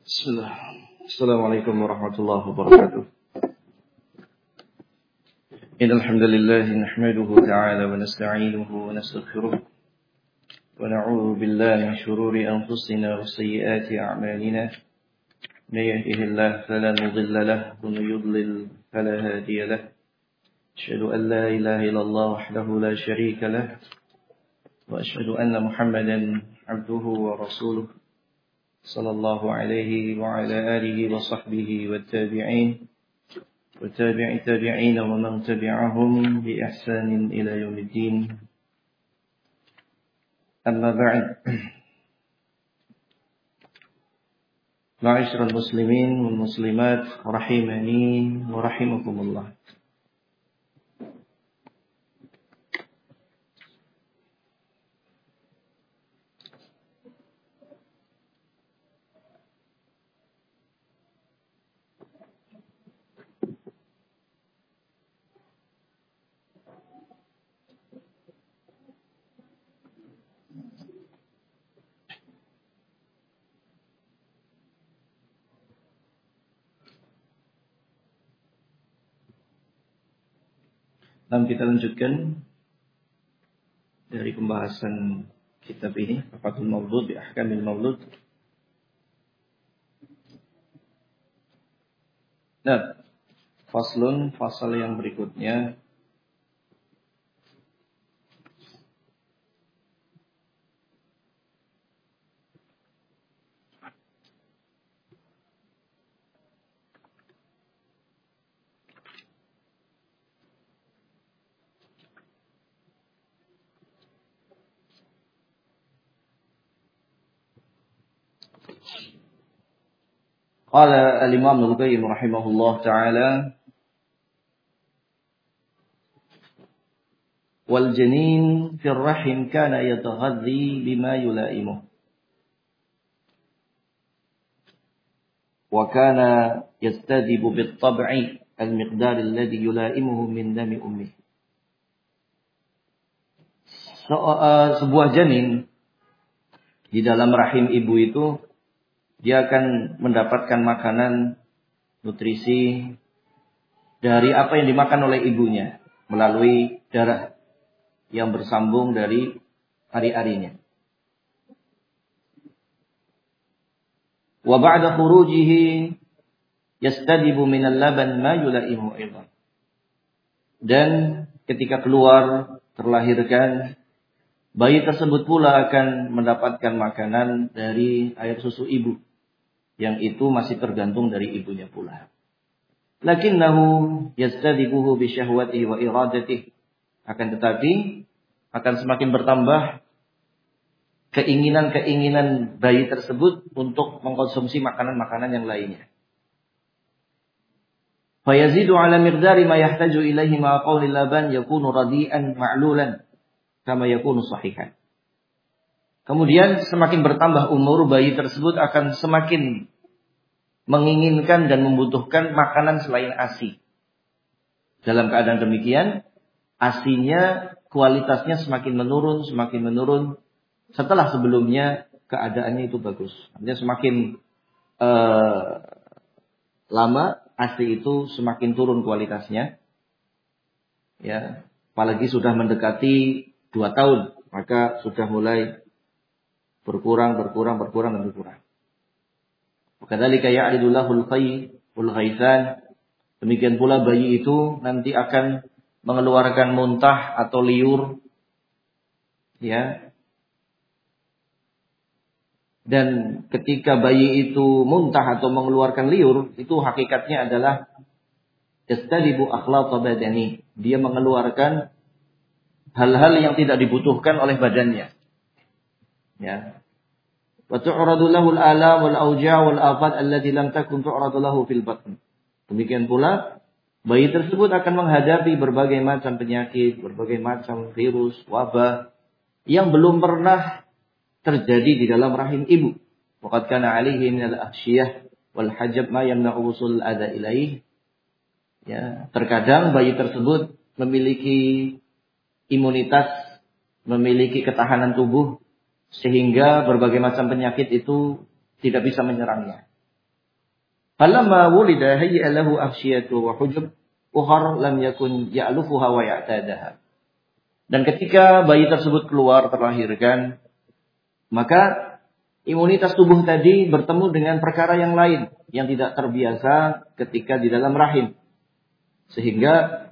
Bismillah. Assalamualaikum warahmatullahi wabarakatuh. Innal hamdalillah nahmaduhu ta'ala wa nasta'inuhu wa nastaghfiruh wa na'udzu billahi min shururi anfusina wa sayyiati a'malina. May yahdihillahu fala mudilla lahu wa may yudlil fala hadiya lahu. Asyhadu an la ilaha illallah wahdahu la syarika lahu wa asyhadu anna Muhammadan 'abduhu wa rasuluh. Sallallahu alaihi wa ala alihi wa sahbihi wa tabi'in wa tabi'i tabi'in wa man tabi'ahum bi ihsanin ila yaumiddin. Amma ba'd. Ma'asyiral muslimin wal muslimat rahimani wa rahimakumullah. Kita lanjutkan dari pembahasan kitab ini, Fathul Maulud bi Ahkamil Maulud. Nah, fasal yang berikutnya qala al-Imam Ibnu Qayyim rahimahullah ta'ala wal janin fi ar-rahim kana yataghadhi bima yulaimuh wa kana yastadibu bit-tab'i al-miqdar alladhi yulaimuhu min dami ummih. Sebuah janin di dalam rahim ibu itu dia akan mendapatkan makanan, nutrisi dari apa yang dimakan oleh ibunya melalui darah yang bersambung dari ari-arinya. Wa ba'da khurujihi yastadibu minal laban ma yulaimu aidan. Dan ketika keluar terlahirkan, bayi tersebut pula akan mendapatkan makanan dari air susu ibu, yang itu masih tergantung dari ibunya pula. Lakinnahu yastadibuhu bi syahwatihi wa iradatihi. Akan tetapi akan semakin bertambah keinginan-keinginan bayi tersebut untuk mengkonsumsi makanan-makanan yang lainnya. Fayazidu ala miqdari ma yahtaju ilaihi ma qawli laban yakunu radi'an ma'lulan kama yakunu sahihan. Kemudian semakin bertambah umur, bayi tersebut akan semakin menginginkan dan membutuhkan makanan selain ASI. Dalam keadaan demikian, ASInya kualitasnya semakin menurun setelah sebelumnya keadaannya itu bagus. Artinya semakin lama ASI itu semakin turun kualitasnya. Ya, apalagi sudah mendekati 2 tahun, maka sudah mulai berkurang. Kadzalika ya'ridullahu al-qayyul ghaithan. Demikian pula bayi itu nanti akan mengeluarkan muntah atau liur, ya. Dan ketika bayi itu muntah atau mengeluarkan liur, itu hakikatnya adalah yastadibu akhlaq badani. Dia mengeluarkan hal-hal yang tidak dibutuhkan oleh badannya. Ya. Wa tu'radu lahu al-alam wal awja' wal afat allati lam takun tu'radu lahu fil batn. Demikian pula bayi tersebut akan menghadapi berbagai macam penyakit, berbagai macam virus, wabah yang belum pernah terjadi di dalam rahim ibu. Waqad kana 'alaihi min al-ahsyiyah wal hajab ma yamna'u wusul adza ilaih. Ya, terkadang bayi tersebut memiliki imunitas, memiliki ketahanan tubuh sehingga berbagai macam penyakit itu tidak bisa menyerangnya. Falamma wulida hayya lahu afshiyatu wa hujub ukhar lam yakun ya'lufuha wa ya'tadaha. Dan ketika bayi tersebut keluar terlahirkan, maka imunitas tubuh tadi bertemu dengan perkara yang lain yang tidak terbiasa ketika di dalam rahim. Sehingga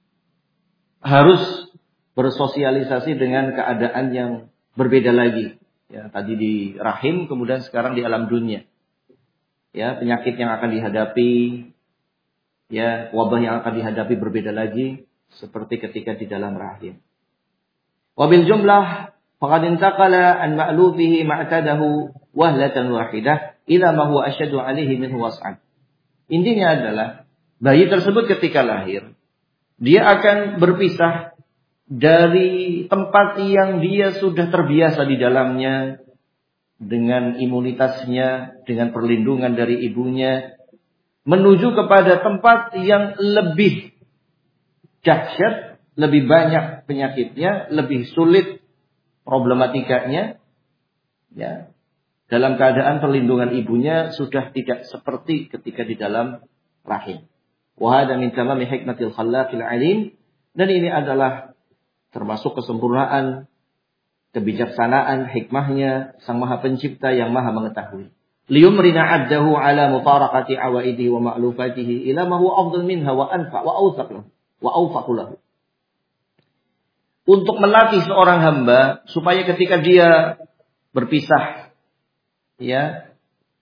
harus bersosialisasi dengan keadaan yang berbeda lagi. Ya, tadi di rahim, kemudian sekarang di alam dunia. Ya, penyakit yang akan dihadapi, ya, wabah yang akan dihadapi berbeda lagi seperti ketika di dalam rahim. Wabil jumlah faqad intaqala an ma'lufihi ma'tadahu wahlatan wahidah ila ma huwa asyaddu alaihi minhu was'an. Intinya adalah bayi tersebut ketika lahir dia akan berpisah dari tempat yang dia sudah terbiasa di dalamnya dengan imunitasnya, dengan perlindungan dari ibunya, menuju kepada tempat yang lebih dahsyat, lebih banyak penyakitnya, lebih sulit problematikanya, ya. Dalam keadaan perlindungan ibunya sudah tidak seperti ketika di dalam rahim. Wa hadza min tamami hikmatil khallaqil alim, dan ini adalah termasuk kesempurnaan, kebijaksanaan, hikmahnya Sang Maha Pencipta yang Maha mengetahui. Liyumrina 'abdahu 'ala mutaraqati awaidihi wa ma'lufatihi ila ma huwa afdal minha wa anfa wa awsaq lahu wa awfaqu lahu. Untuk melatih seorang hamba supaya ketika dia berpisah, ya,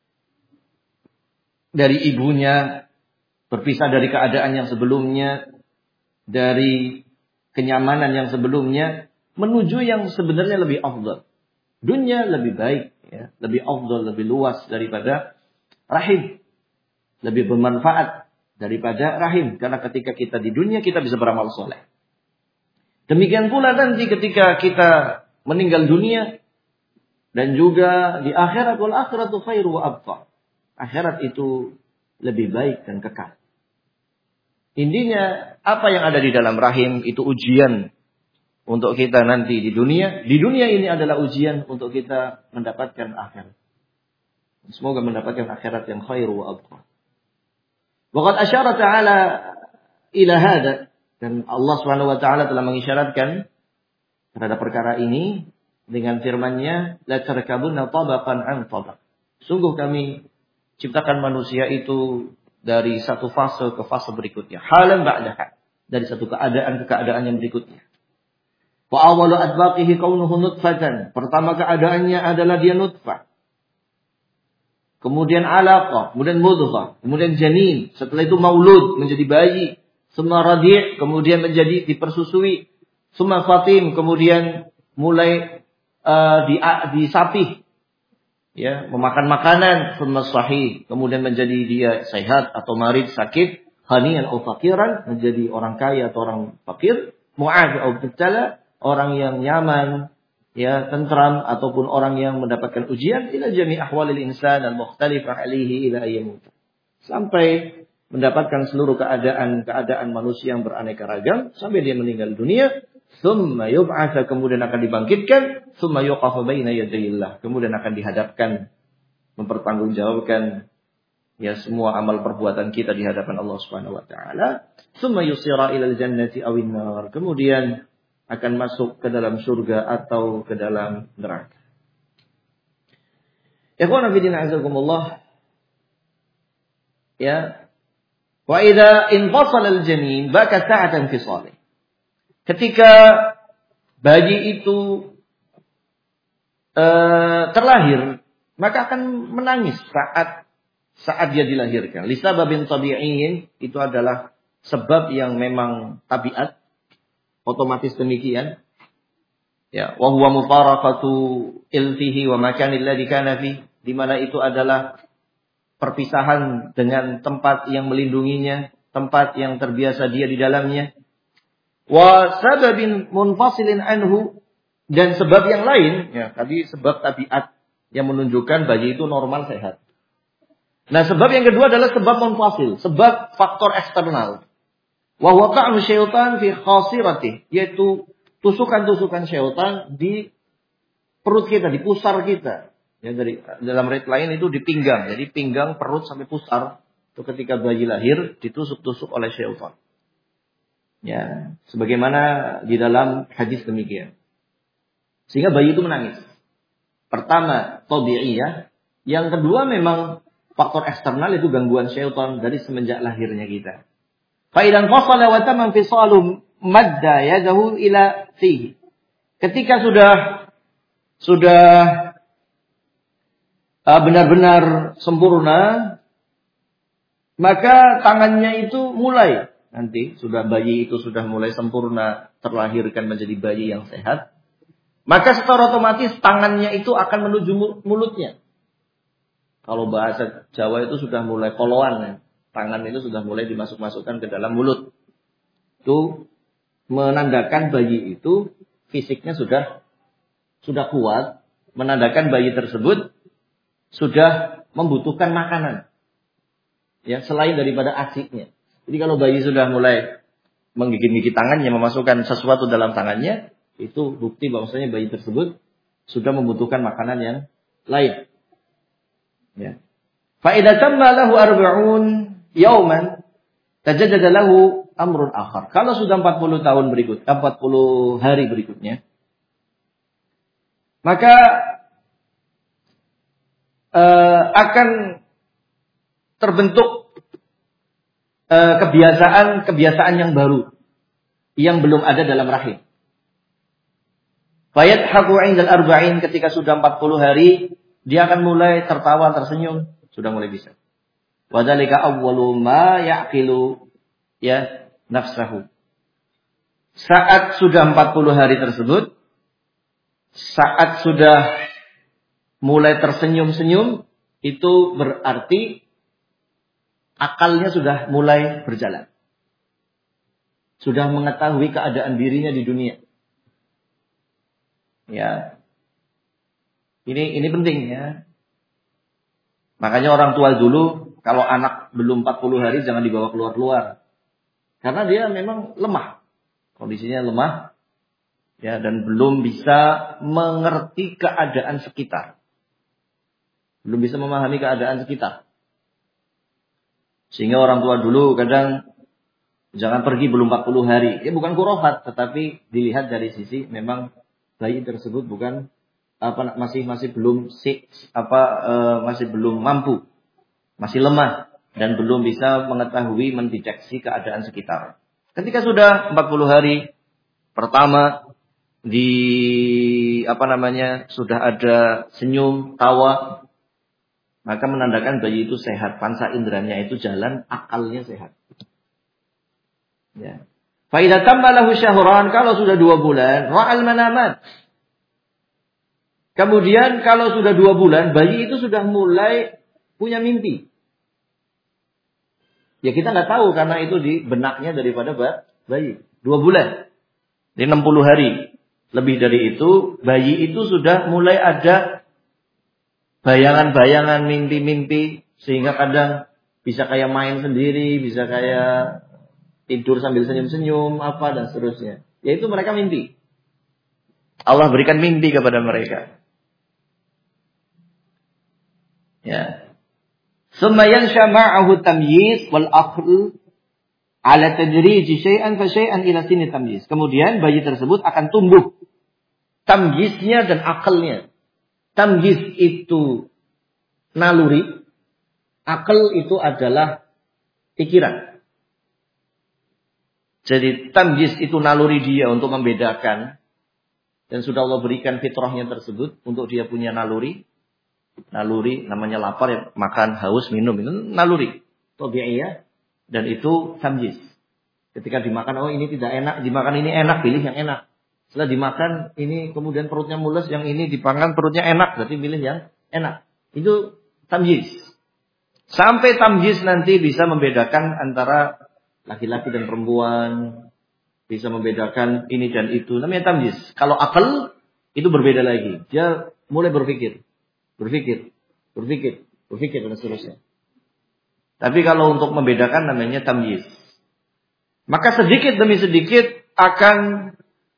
dari ibunya, berpisah dari keadaan yang sebelumnya, dari kenyamanan yang sebelumnya, menuju yang sebenarnya lebih afdal. Dunia lebih baik, ya, lebih afdal, lebih luas daripada rahim. Lebih bermanfaat daripada rahim. Karena ketika kita di dunia, kita bisa beramal soleh. Demikian pula nanti ketika kita meninggal dunia, dan juga di akhirat, wal akhiratu khairu wa abqa. Akhirat itu lebih baik dan kekal. Intinya, apa yang ada di dalam rahim itu ujian untuk kita nanti di dunia. Di dunia ini adalah ujian untuk kita mendapatkan akhirat. Semoga mendapatkan akhirat yang khairu wa abqa. Waqad asyara ta'ala ila hadha, dan Allah Subhanahu wa taala telah mengisyaratkan terhadap perkara ini dengan firman-Nya, la tarkabunna tabaqan an tabaq. Sungguh kami ciptakan manusia itu dari satu fase ke fase berikutnya, halan ba'daha, dari satu keadaan ke keadaan yang berikutnya. Wa awwalu adbaqihi kaunuhu nutfatan. Pertama keadaannya adalah dia nutfah. Kemudian alaqah, kemudian mudghah, kemudian janin, setelah itu maulud, menjadi bayi, summa radi', kemudian menjadi dipersusui, summa fatim, kemudian mulai disapih, ya, memakan makanan, summa sahih, kemudian menjadi dia sehat atau marid, sakit, ghaniyan atau fakiran, menjadi orang kaya atau orang fakir, mu'af atau mubtala, orang yang nyaman, ya, tentram, ataupun orang yang mendapatkan ujian, ila jami' ahwalil insan al-mukhtalifah alaihi ila ayyamut. Sampai mendapatkan seluruh keadaan manusia yang beraneka ragam sampai dia meninggal dunia. Tsumma yub'atsa, kemudian akan dibangkitkan, tsumma yuqafu baina yadayillah, kemudian akan dihadapkan, mempertanggungjawabkan, ya, semua amal perbuatan kita di hadapan Allah Subhanahu wa taala. Tsumma yusira ilal jannati awin nar, kemudian akan masuk ke dalam surga atau ke dalam neraka. Ikhwan fillah azakumullah. Ya. Wa idza infasala al-janin baka sa'atan fi salih. Ketika bayi itu terlahir, maka akan menangis saat dia dilahirkan. Lisababin tabi'iyyin, itu adalah sebab yang memang tabiat, otomatis demikian. Ya, wa huwa mufaraqatu ilfihi wa makanil ladzi kana fi, di mana itu adalah perpisahan dengan tempat yang melindunginya, tempat yang terbiasa dia di dalamnya. Wa sababin munfasilin anhu, dan sebab yang lain, ya, tadi sebab tabiat yang menunjukkan bayi itu normal sehat. Nah, sebab yang kedua adalah sebab munfasil, sebab faktor eksternal. Wa huwa ta'nu syaitan fi khasiratih, yaitu tusukan-tusukan syaitan di perut kita, di pusar kita. Ya, dari dalam riwayat lain itu di pinggang. Jadi pinggang, perut sampai pusar itu ketika bayi lahir ditusuk-tusuk oleh syaitan. Ya, sebagaimana di dalam hadis demikian. Sehingga bayi itu menangis. Pertama, tabi'iyah. Yang kedua memang faktor eksternal itu gangguan syaitan dari semenjak lahirnya kita. Fa'idan fasala wa tamam fisalu madda yadahu ila fihi. Ketika sudah benar-benar sempurna, maka tangannya itu mulai nanti bayi itu sudah mulai sempurna, terlahirkan menjadi bayi yang sehat. Maka secara otomatis tangannya itu akan menuju mulutnya. Kalau bahasa Jawa itu sudah mulai koloan, ya. Tangan itu sudah mulai dimasuk-masukkan ke dalam mulut. Itu menandakan bayi itu fisiknya sudah kuat, menandakan bayi tersebut sudah membutuhkan makanan. Ya, selain daripada asiknya. Jadi kalau bayi sudah mulai menggigit-gigit tangannya, memasukkan sesuatu dalam tangannya, itu bukti bahwasanya bayi tersebut sudah membutuhkan makanan yang lain. Ya. Fa idza tamma lahu 40 yauman tajaddada lahu amrun akhar. Kalau sudah 40 hari berikutnya, maka akan terbentuk kebiasaan yang baru yang belum ada dalam rahim. Fayadhaku 'indal arba'in, ketika sudah 40 hari dia akan mulai tertawa, tersenyum, sudah mulai bisa. Wa dzalika awwalu ma yaqilu ya nafsahu. Saat sudah 40 hari tersebut, saat sudah mulai tersenyum-senyum, itu berarti akalnya sudah mulai berjalan. Sudah mengetahui keadaan dirinya di dunia. Ya. Ini penting ya. Makanya orang tua dulu kalau anak belum 40 hari jangan dibawa keluar-keluar. Karena dia memang lemah. Kondisinya lemah ya, dan belum bisa mengerti keadaan sekitar. Belum bisa memahami keadaan sekitar. Sehingga orang tua dulu kadang jangan pergi belum 40 hari. Ya bukan khurafat, tetapi dilihat dari sisi memang bayi tersebut bukan masih belum masih belum mampu, masih lemah dan belum bisa mengetahui mendeteksi keadaan sekitar. Ketika sudah 40 hari pertama sudah ada senyum, tawa, maka menandakan bayi itu sehat, panca inderanya itu jalan, akalnya sehat. Ya. Fa idza tamma lahu syahran, kalau sudah 2 bulan, ra'al manamat. Kemudian kalau sudah 2 bulan, bayi itu sudah mulai punya mimpi. Ya kita nggak tahu karena itu di benaknya daripada bayi. 2 bulan. Di 60 hari. Lebih dari itu, bayi itu sudah mulai ada bayangan-bayangan, mimpi-mimpi. Sehingga kadang bisa kayak main sendiri, bisa kayak tidur sambil senyum-senyum, dan seterusnya. Yaitu mereka mimpi. Allah berikan mimpi kepada mereka. Ya. Summa yansha ma'ahu tamyiz wal aql ala tadrij syai'an fa syai'an ila sini tamyiz. Kemudian bayi tersebut akan tumbuh tamyiznya dan akalnya. Tamyiz itu naluri, akal itu adalah pikiran. Jadi tamyiz itu naluri dia untuk membedakan, dan sudah Allah berikan fitrahnya tersebut untuk dia punya naluri. Naluri namanya lapar ya, makan, haus, minum, itu naluri tabi'iyah, dan itu tamyiz. Ketika dimakan, ini tidak enak, dimakan ini enak, pilih yang enak. Setelah dimakan ini kemudian perutnya mules, yang ini dipangan perutnya enak, berarti pilih yang enak. Itu tamyiz. Sampai tamyiz nanti bisa membedakan antara laki-laki dan perempuan, bisa membedakan ini dan itu, namanya tamyiz. Kalau akal itu berbeda lagi, dia mulai berpikir dan seterusnya. Tapi kalau untuk membedakan namanya tamyiz. Maka sedikit demi sedikit akan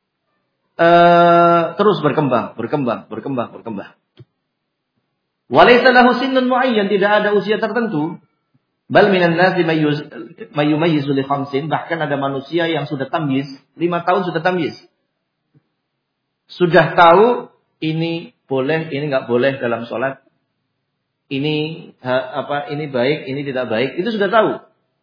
terus berkembang. Walaysa lahu sinnun muayyan, tidak ada usia tertentu. Bal minan nasi mayumayyizu li khamsin, bahkan ada manusia yang sudah tamyiz, 5 tahun sudah tamyiz. Sudah tahu ini boleh, ini enggak boleh dalam sholat. Ini ini baik, ini tidak baik, itu sudah tahu.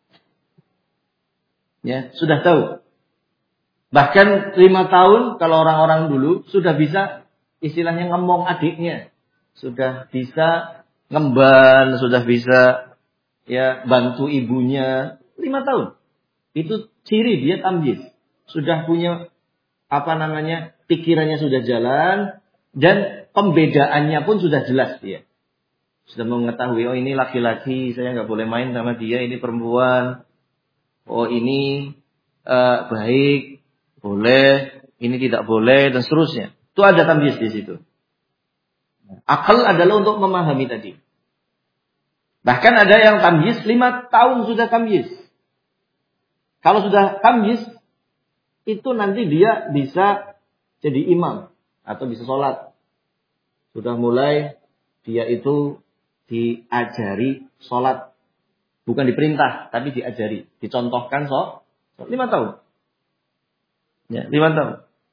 Ya, sudah tahu. Bahkan 5 tahun kalau orang-orang dulu sudah bisa istilahnya ngomong adiknya. Sudah bisa ngemban, sudah bisa ya bantu ibunya. 5 tahun. Itu ciri dia tamyiz. Sudah punya pikirannya sudah jalan dan pembedaannya pun sudah jelas dia. Sudah mengetahui, oh ini laki-laki, saya nggak boleh main sama dia, ini perempuan. Oh ini baik, boleh, ini tidak boleh, dan seterusnya. Itu ada tamyiz di situ. Akal adalah untuk memahami tadi. Bahkan ada yang tamyiz 5 tahun sudah tamyiz. Kalau sudah tamyiz, itu nanti dia bisa jadi imam atau bisa sholat. Sudah mulai dia itu diajari sholat. Bukan diperintah, tapi diajari. Dicontohkan 5 tahun. Ya, 5 tahun.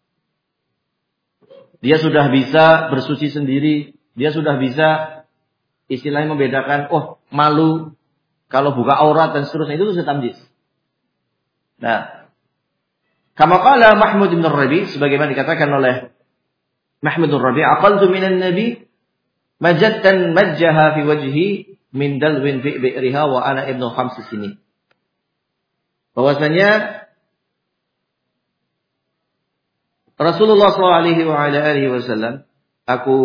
Dia sudah bisa bersuci sendiri. Dia sudah bisa istilahnya membedakan, malu kalau buka aurat dan seterusnya. Itu sudah tamyiz. Nah, kama qala Mahmud bin Rabi, sebagaimana dikatakan oleh Mahmud bin Rabi, aqaltu minan nabi majadtan majjaha fi wajhi min dalwin fi bi'riha wa ana ibnu 5 sinin. Bahwasanya Rasulullah SAW, aku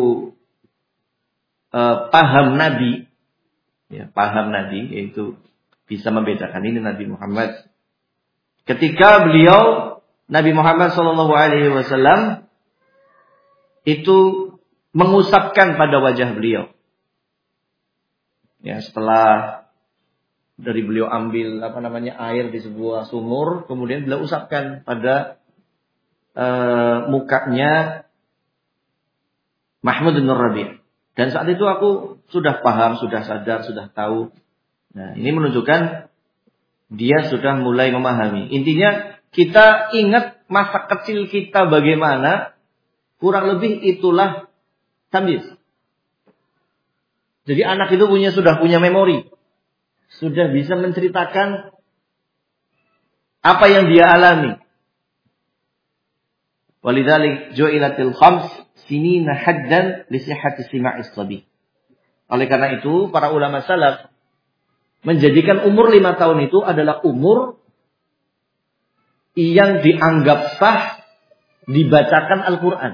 paham Nabi, yaitu bisa membedakan ini Nabi Muhammad. Ketika beliau Nabi Muhammad SAW itu mengusapkan pada wajah beliau. Ya, setelah dari beliau ambil air di sebuah sumur, kemudian beliau usapkan pada mukanya Mahmud bin Rabi'. Dan saat itu aku sudah paham, sudah sadar, sudah tahu. Nah, ini menunjukkan dia sudah mulai memahami. Intinya kita ingat masa kecil kita bagaimana, kurang lebih itulah tamyiz. Jadi anak itu sudah punya memori. Sudah bisa menceritakan apa yang dia alami. Walidzalik ju'ilatil 5 sinina haddan li sihhati sima'is sabi. Oleh karena itu, para ulama salaf menjadikan umur 5 tahun itu adalah umur yang dianggap sah dibacakan Al-Quran.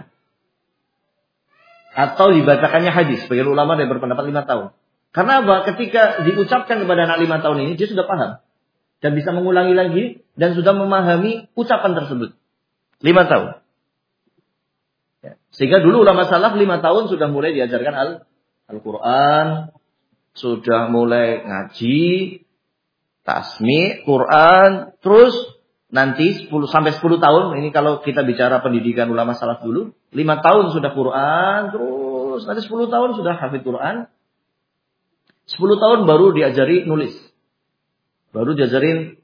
Atau dibacakannya hadis. Sebagian ulama yang berpendapat 5 tahun. Karena apa? Ketika diucapkan kepada anak 5 tahun ini, dia sudah paham. Dan bisa mengulangi lagi. Dan sudah memahami ucapan tersebut. 5 tahun. Ya. Sehingga dulu ulama salaf 5 tahun sudah mulai diajarkan Al-Quran. Sudah mulai ngaji. Tasmi' Quran. Terus nanti 10 tahun. Ini kalau kita bicara pendidikan ulama salaf dulu. 5 tahun sudah Quran. Terus nanti 10 tahun sudah hafid Quran. 10 tahun baru diajari nulis. Baru diajarin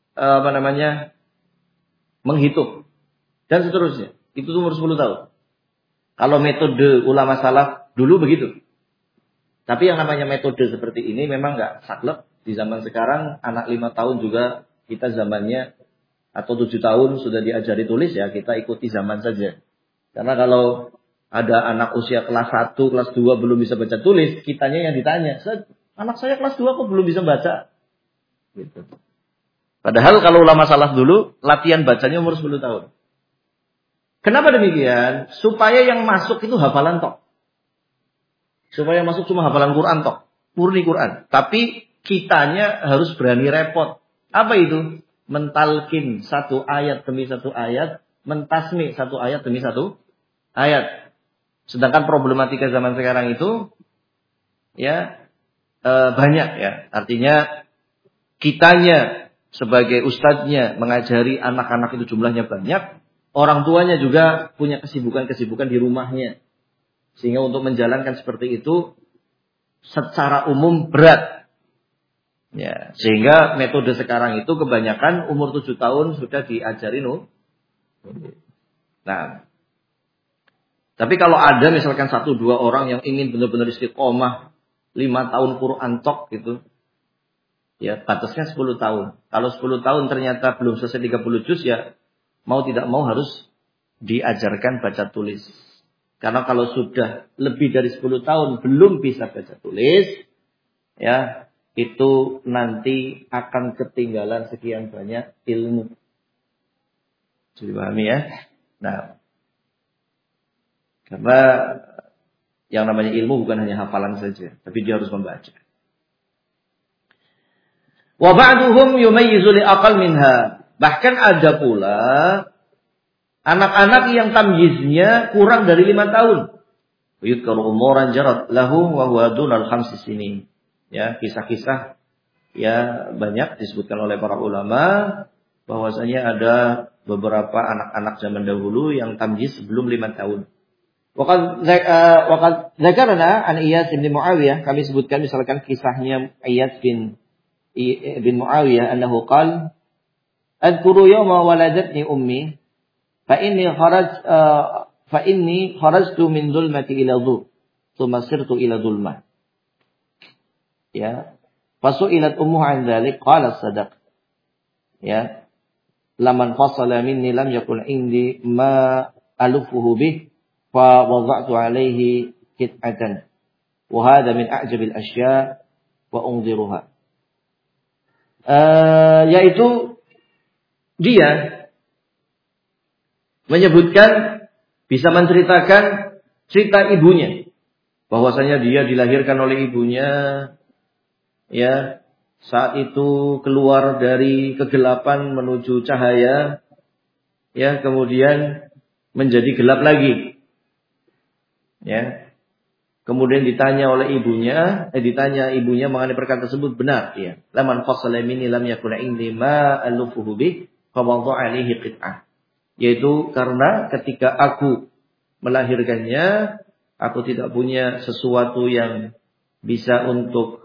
menghitung. Dan seterusnya. Itu umur 10 tahun. Kalau metode ulama salaf dulu begitu. Tapi yang namanya metode seperti ini memang nggak saklek. Di zaman sekarang anak 5 tahun juga kita zamannya atau 7 tahun sudah diajari tulis, ya kita ikuti zaman saja. Karena kalau ada anak usia kelas 1, kelas 2 belum bisa baca tulis, kitanya yang ditanya, anak saya kelas 2 kok belum bisa baca? Gitu. Padahal kalau ulama salaf dulu, latihan bacanya umur 10 tahun. Kenapa demikian? Supaya yang masuk itu hafalan tok. Supaya yang masuk cuma hafalan Quran tok. Murni Quran. Tapi kitanya harus berani repot. Apa itu? Mentalkin satu ayat demi satu ayat. Mentasmi satu ayat demi satu ayat. Sedangkan problematika zaman sekarang itu banyak ya. Artinya kitanya sebagai ustadznya mengajari anak-anak itu jumlahnya banyak. Orang tuanya juga punya kesibukan-kesibukan di rumahnya. Sehingga untuk menjalankan seperti itu secara umum berat. Ya, sehingga metode sekarang itu kebanyakan umur 7 tahun sudah diajari Nah, tapi kalau ada misalkan 1-2 orang yang ingin benar-benar istiqomah 5 tahun Quran tok gitu, ya batasnya 10 tahun. Kalau 10 tahun ternyata belum selesai 30 juz, ya mau tidak mau harus diajarkan baca tulis. Karena kalau sudah lebih dari 10 tahun belum bisa baca tulis, ya itu nanti akan ketinggalan sekian banyak ilmu. Jadi pahami ya? Nah, karena yang namanya ilmu bukan hanya hafalan saja, tapi dia harus membaca. Wa ba'duhum yumayyizu li aqal minha. Bahkan ada pula anak-anak yang tamyiznya kurang dari 5 tahun. Yudkaru umuran jarat lahu wa huwa dunal 5 sinin. Ya, kisah-kisah ya banyak disebutkan oleh para ulama bahwasanya ada beberapa anak-anak zaman dahulu yang tamyiz sebelum 5 tahun. Waqad zakarna an Iyas bin Muawiyah, kami sebutkan misalkan kisahnya Iyas bin Muawiyah annahu qala adhkuru yawma waladatni ummi fa inni kharajtu min zulmati ila dhul thumma sirtu ila dhulmah. Ya, fasu'ilat ummuhu an dzalik qala sadaq. Ya, laman fasala minni lam yakun indi ma alufuhu bih fa wada'tu alaihi kit'atan wa hadha min a'jabil asya' wa unziruha. Yaitu dia menyebutkan, bisa menceritakan cerita ibunya, bahwasanya dia dilahirkan oleh ibunya, ya saat itu keluar dari kegelapan menuju cahaya, ya kemudian menjadi gelap lagi. Ya. Kemudian ditanya ibunya mengenai perkara tersebut, benar ya. Laman fasala minni lam yakun indi ma alufuhu bih fa wadha alaihi qit'ah. Yaitu karena ketika aku melahirkannya, aku tidak punya sesuatu yang bisa untuk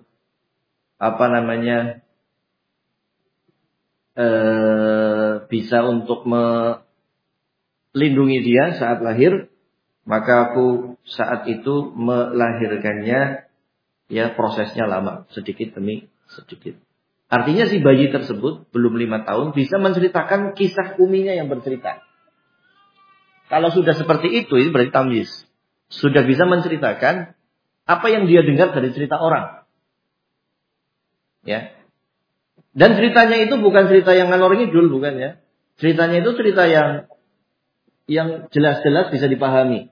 bisa untuk melindungi dia saat lahir. Maka aku saat itu melahirkannya, ya prosesnya lama, sedikit demi sedikit. Artinya si bayi tersebut belum 5 tahun bisa menceritakan kisah uminya yang bercerita. Kalau sudah seperti itu, ini berarti tamyiz. Sudah bisa menceritakan apa yang dia dengar dari cerita orang. Ya. Dan ceritanya itu bukan cerita yang ngalor ngidul, bukan ya. Ceritanya itu cerita yang jelas-jelas bisa dipahami.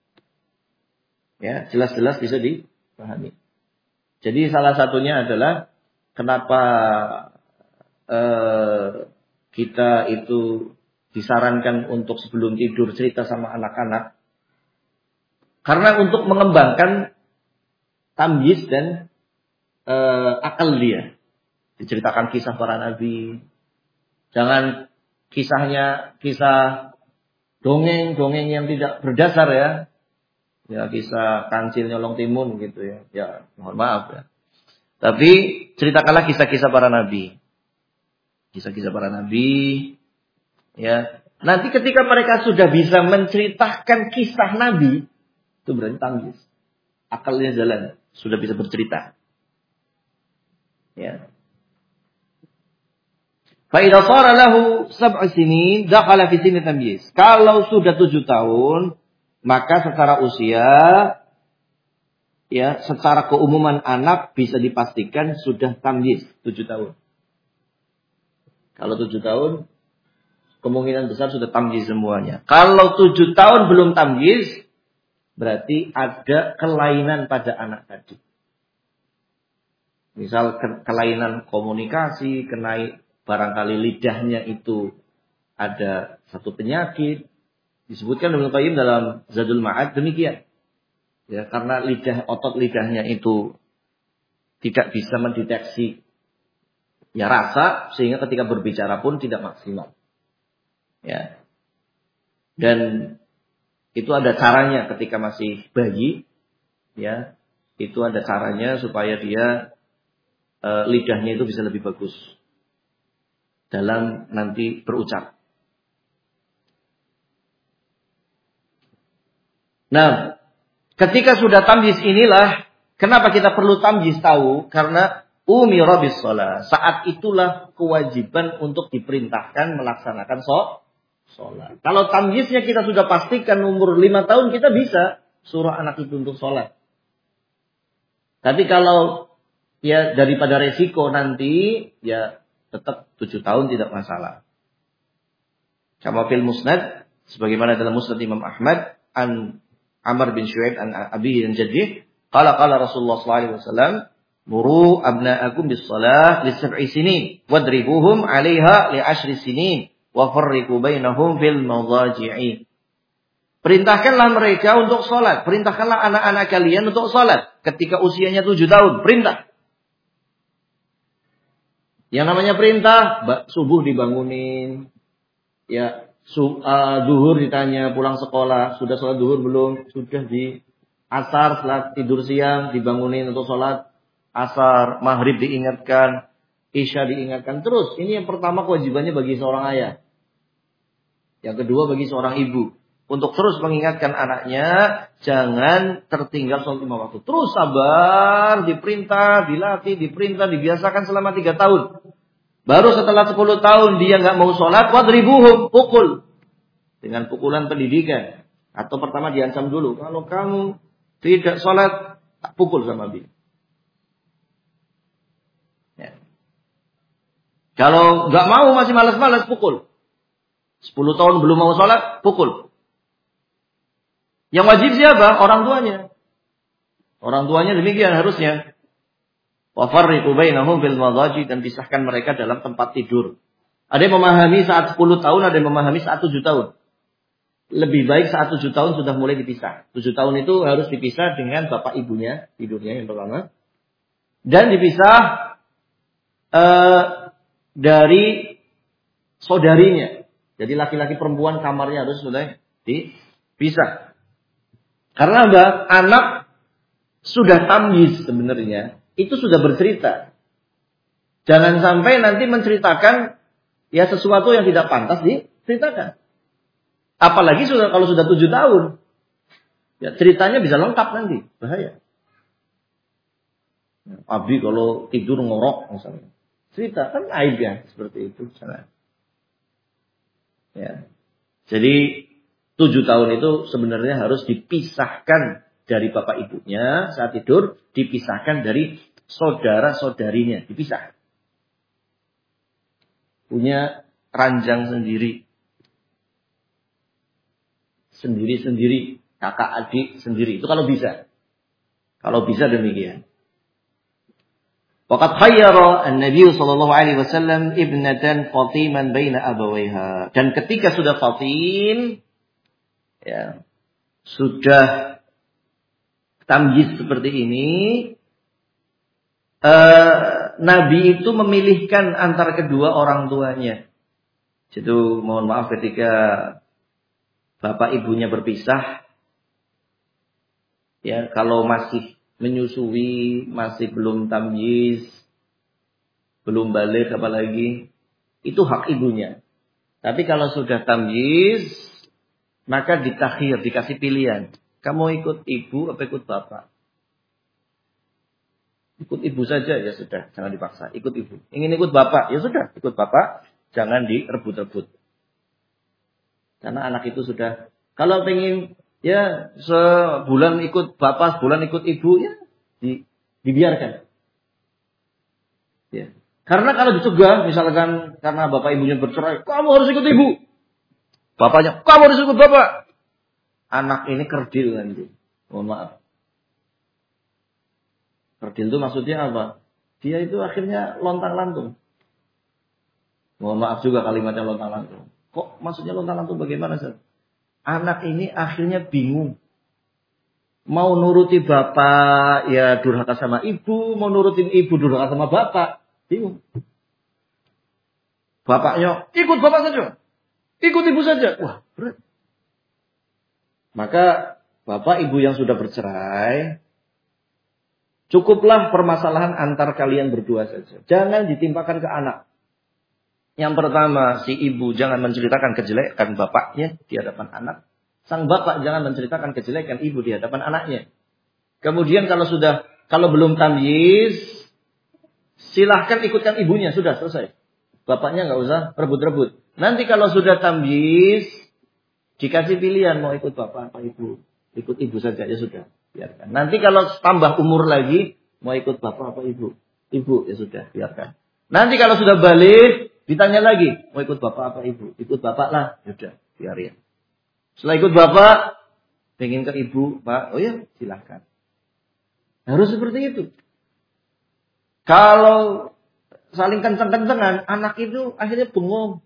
Ya, jelas-jelas bisa dipahami. Jadi salah satunya adalah kenapa kita itu disarankan untuk sebelum tidur cerita sama anak-anak. Karena untuk mengembangkan tamyiz dan akal dia. Diceritakan kisah para nabi. Jangan kisah dongeng yang tidak berdasar ya. Ya kisah kancil nyolong timun gitu ya. Ya mohon maaf ya. Tapi ceritakanlah kisah-kisah para nabi. Kisah-kisah para nabi. Ya. Nanti ketika mereka sudah bisa menceritakan kisah nabi, itu berarti tamyiz. Akalnya jalan. Sudah bisa bercerita. Ya. Fa idza shara lahu 7 sinin dakhala fi sinni tamyiz. Kalau sudah 7 tahun, maka secara usia, ya, secara keumuman anak bisa dipastikan sudah tamyiz 7 tahun. Kalau 7 tahun, kemungkinan besar sudah tamyiz semuanya. Kalau 7 tahun belum tamyiz, berarti ada kelainan pada anak tadi. Misal kelainan komunikasi, barangkali lidahnya itu ada satu penyakit. Disebutkan Ibnu Qayyim dalam Zadul Ma'ad demikian. Ya, karena otot lidahnya itu tidak bisa mendeteksi ya rasa, sehingga ketika berbicara pun tidak maksimal. Ya. Dan itu ada caranya ketika masih bayi, ya. Itu ada caranya supaya dia lidahnya itu bisa lebih bagus dalam nanti berucap. Nah, ketika sudah tamyiz inilah, kenapa kita perlu tamyiz tahu? Karena umira bis shalah. Saat itulah kewajiban untuk diperintahkan melaksanakan sholat. Kalau tamyiznya kita sudah pastikan umur 5 tahun, kita bisa suruh anak itu untuk sholat. Tapi kalau ya daripada resiko nanti, ya tetap 7 tahun tidak masalah. Kama fil musnad, sebagaimana dalam musnad Imam Ahmad, an Amr bin Syuaib an Abi dan Jaddih, qala Rasulullah sallallahu alaihi wasallam, muru abna'akum bis shalah li 7 sinin wadribuhum 'alaiha li 10 sinin wa farriqu bainahum fil madaji'i. Perintahkanlah mereka untuk salat, perintahkanlah anak-anak kalian untuk salat ketika usianya 7 tahun, perintah. Yang namanya perintah, subuh dibangunin, ya zuhur ditanya pulang sekolah, sudah sholat zuhur belum? Sudah. Di asar setelah tidur siang dibangunin untuk sholat asar, maghrib diingatkan, isya diingatkan. Terus ini yang pertama kewajibannya bagi seorang ayah. Yang kedua bagi seorang ibu, untuk terus mengingatkan anaknya jangan tertinggal sholat 5 waktu. Terus sabar, diperintah, dilatih, diperintah, dibiasakan selama 3 tahun. Baru setelah 10 tahun dia nggak mau sholat, wadribuhum, pukul. Dengan pukulan pendidikan. Atau pertama diancam dulu. Kalau kamu tidak sholat, tak pukul sama dia. Ya. Kalau nggak mau masih malas-malas, pukul. 10 tahun belum mau sholat, pukul. Yang wajib siapa? Orang tuanya. Orang tuanya demikian harusnya. Wa farriqu bainahum fil madaji, dan pisahkan mereka dalam tempat tidur. Ada yang memahami saat 10 tahun, ada yang memahami saat 7 tahun. Lebih baik saat 7 tahun sudah mulai dipisah. 7 tahun itu harus dipisah dengan bapak ibunya, tidurnya yang pertama. Dan dipisah dari saudarinya. Jadi laki-laki perempuan kamarnya harus sudah dipisah. Karena anak sudah tamyiz sebenarnya, itu sudah bercerita. Jangan sampai nanti menceritakan ya sesuatu yang tidak pantas diceritakan. Apalagi kalau sudah 7 tahun. Ya ceritanya bisa lengkap nanti, bahaya. Abi kalau tidur ngorok misalnya. Cerita kan aib ya seperti itu misalnya. Ya. Jadi 7 tahun itu sebenarnya harus dipisahkan dari bapak ibunya saat tidur, dipisahkan dari saudara-saudarinya, dipisah. Punya ranjang sendiri. Sendiri-sendiri, kakak adik sendiri. Itu kalau bisa. Kalau bisa demikian. Waqad khayyara an-nabiy sallallahu alaihi wasallam ibnatan Fatiman baina abawaiha. Dan ketika sudah Fatim, ya, sudah tamyiz seperti ini, Nabi itu memilihkan antara kedua orang tuanya. Jadi mohon maaf ketika bapak ibunya berpisah, ya kalau masih menyusui, masih belum tamyiz, belum balik apalagi, itu hak ibunya. Tapi kalau sudah tamyiz, maka ditakhir, dikasih pilihan. Kamu ikut ibu atau ikut bapak? Ikut ibu saja, ya sudah, jangan dipaksa. Ikut ibu. Ingin ikut bapak, ya sudah, ikut bapak, jangan direbut-rebut. Karena anak itu sudah, kalau pengen ya sebulan ikut bapak, sebulan ikut ibu, ya dibiarkan. Ya. Karena kalau dicegah, misalkan karena bapak ibunya bercerai, kamu harus ikut ibu. Bapaknya, kamu harus ikut bapak. Anak ini kerdil nanti. Mohon maaf. Kerdil itu maksudnya apa? Dia itu akhirnya lontang-lantung. Mohon maaf juga kalimatnya lontang-lantung. Kok maksudnya lontang-lantung bagaimana, Sir? Anak ini akhirnya bingung. Mau nuruti bapak, ya durhaka sama ibu. Mau nurutin ibu, durhaka sama bapak. Bingung. Bapaknya, ikut bapak saja. Ikut ibu saja. Wah, berat. Maka bapak ibu yang sudah bercerai, Cukuplah permasalahan antar kalian berdua saja. Jangan ditimpakan ke anak. Yang pertama, si ibu jangan menceritakan kejelekan bapaknya di hadapan anak. Sang bapak jangan menceritakan kejelekan ibu di hadapan anaknya. Kemudian kalau belum tamyiz, silahkan ikutkan ibunya, sudah selesai. Bapaknya nggak usah rebut-rebut. Nanti kalau sudah tamyiz, dikasih pilihan mau ikut bapak apa ibu. Ikut ibu saja, ya sudah. Biarkan. Nanti kalau tambah umur lagi, mau ikut bapak apa ibu? Ibu, ya sudah, biarkan. Nanti kalau sudah balik, ditanya lagi, mau ikut bapak apa ibu? Ikut bapak lah, ya sudah, biarin. Setelah ikut bapak, pengen ke ibu, pak, oh ya, silahkan. Harus seperti itu. Kalau saling kenceng-kencengan, anak itu akhirnya bingung.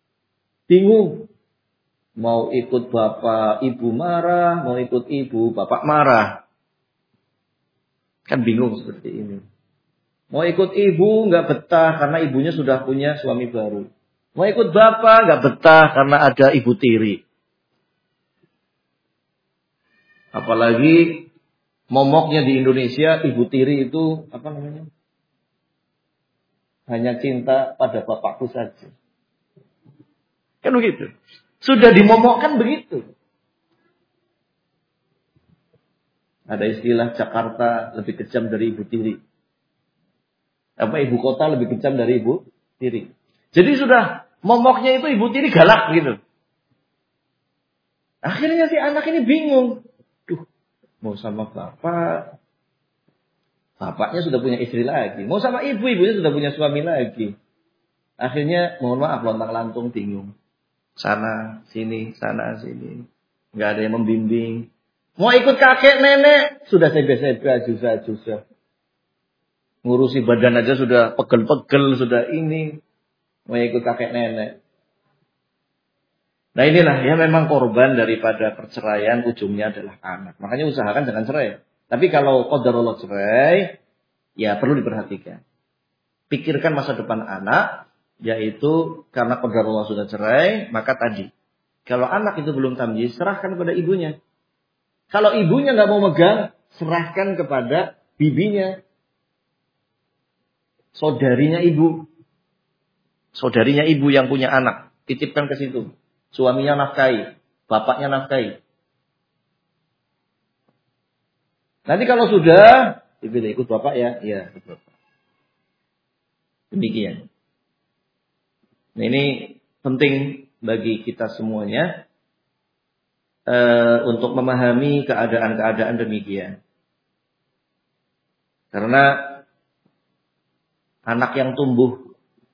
Mau ikut bapak, ibu marah. Mau ikut ibu, bapak marah. Kan bingung seperti ini. Mau ikut ibu, nggak betah karena ibunya sudah punya suami baru. Mau ikut bapak, nggak betah karena ada ibu tiri. Apalagi momoknya di Indonesia, ibu tiri itu apa namanya? Hanya cinta pada bapakku saja. Kan begitu. Sudah dimomokkan begitu. Ada istilah Jakarta lebih kejam dari ibu tiri. Ibu kota lebih kejam dari ibu tiri. Jadi sudah momoknya itu ibu tiri galak gitu. Akhirnya si anak ini bingung. Mau sama bapak. Bapaknya sudah punya istri lagi. Mau sama ibu, ibunya sudah punya suami lagi. Akhirnya mohon maaf lontang-lantung bingung. Sana, sini. Nggak ada yang membimbing. Mau ikut kakek, nenek. Sudah sebe-sebe, susah. Ngurusi badan aja sudah pegel-pegel, sudah ini. Mau ikut kakek, nenek. Nah inilah ya memang korban daripada perceraian ujungnya adalah anak. Makanya usahakan jangan cerai. Tapi kalau qadarullah cerai, ya perlu diperhatikan. Pikirkan masa depan anak. Yaitu karena qadarullah sudah cerai, maka tadi. Kalau anak itu belum tamyiz, serahkan kepada ibunya. Kalau ibunya nggak mau megang, serahkan kepada bibinya. Saudarinya ibu. Saudarinya ibu yang punya anak. Titipkan ke situ. Suaminya nafkahi. Bapaknya nafkahi. Nanti kalau sudah, ikut bapak ya. Iya, ikut bapak. Demikian. Nah ini penting bagi kita semuanya untuk memahami keadaan-keadaan demikian. Karena anak yang tumbuh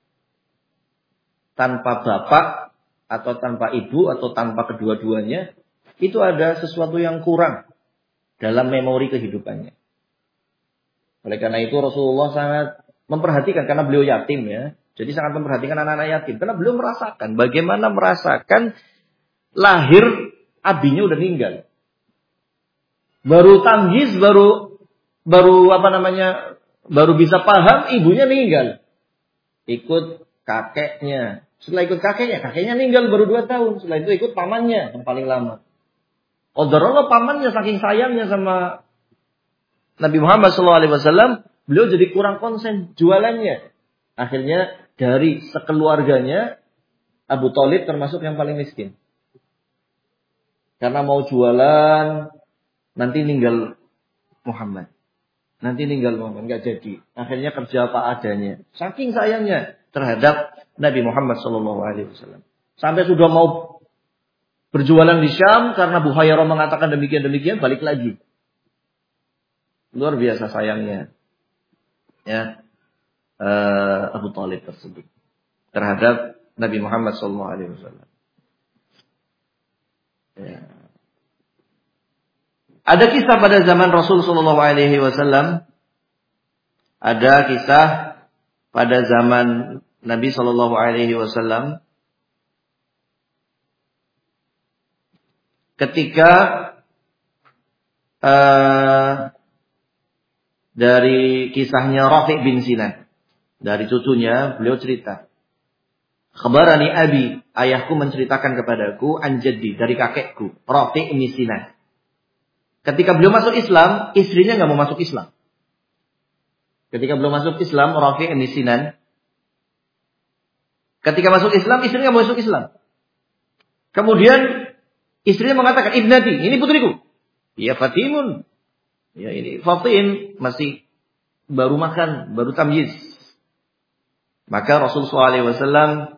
tanpa bapak atau tanpa ibu atau tanpa kedua-duanya, itu ada sesuatu yang kurang dalam memori kehidupannya. Oleh karena itu Rasulullah sangat memperhatikan, karena beliau yatim ya. Jadi sangat memperhatikan anak-anak yatim. Karena beliau merasakan bagaimana merasakan lahir abinya udah meninggal. Baru tamyiz, baru bisa paham ibunya meninggal. Ikut kakeknya. Setelah ikut kakeknya meninggal baru 2 tahun. Setelah itu ikut pamannya yang paling lama. Qadarullah pamannya saking sayangnya sama Nabi Muhammad SAW, beliau jadi kurang konsen jualannya. Akhirnya dari sekeluarganya, Abu Thalib termasuk yang paling miskin. Karena mau jualan, nanti ninggal Muhammad. Nggak jadi. Akhirnya kerja apa adanya. Saking sayangnya terhadap Nabi Muhammad SAW. Sampai sudah mau berjualan di Syam, karena Buhairah mengatakan demikian, balik lagi. Luar biasa sayangnya. Ya. Abu Thalib tersebut terhadap Nabi Muhammad SAW. Ya. Ada kisah pada zaman Rasul SAW. Ada kisah pada zaman Nabi SAW. Ketika dari kisahnya Rafi' bin Sinan. Dari cucunya, beliau cerita. Khabarani abi, ayahku menceritakan kepadaku, an jaddi, dari kakekku, Rafi' bin Sinan. Ketika beliau masuk Islam, istrinya nggak mau masuk Islam. Ketika belum masuk Islam, Rafi' bin Sinan. Ketika masuk Islam, istrinya masuk Islam. Kemudian istrinya mengatakan, "Ibnati, ini putriku." Ya Fatimun. Ya ini Fatin masih baru makan, baru tamyiz. Maka Rasulullah SAW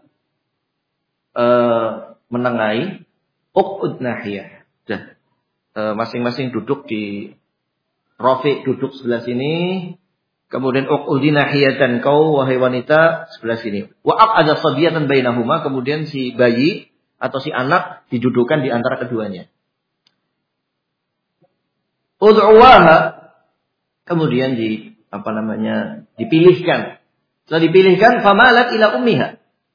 menengahi, uqud nahiyah. Masing-masing duduk di Rafi' duduk sebelah sini, kemudian uqudi nahiyatan, kau wahai wanita sebelah sini. Wa aq'ada sabiyatan bainahuma, kemudian si bayi atau si anak didudukkan di antara keduanya. Ud'uwaha, kemudian dipilihkan. Setelah dipilihkan, famalat ila ummiha.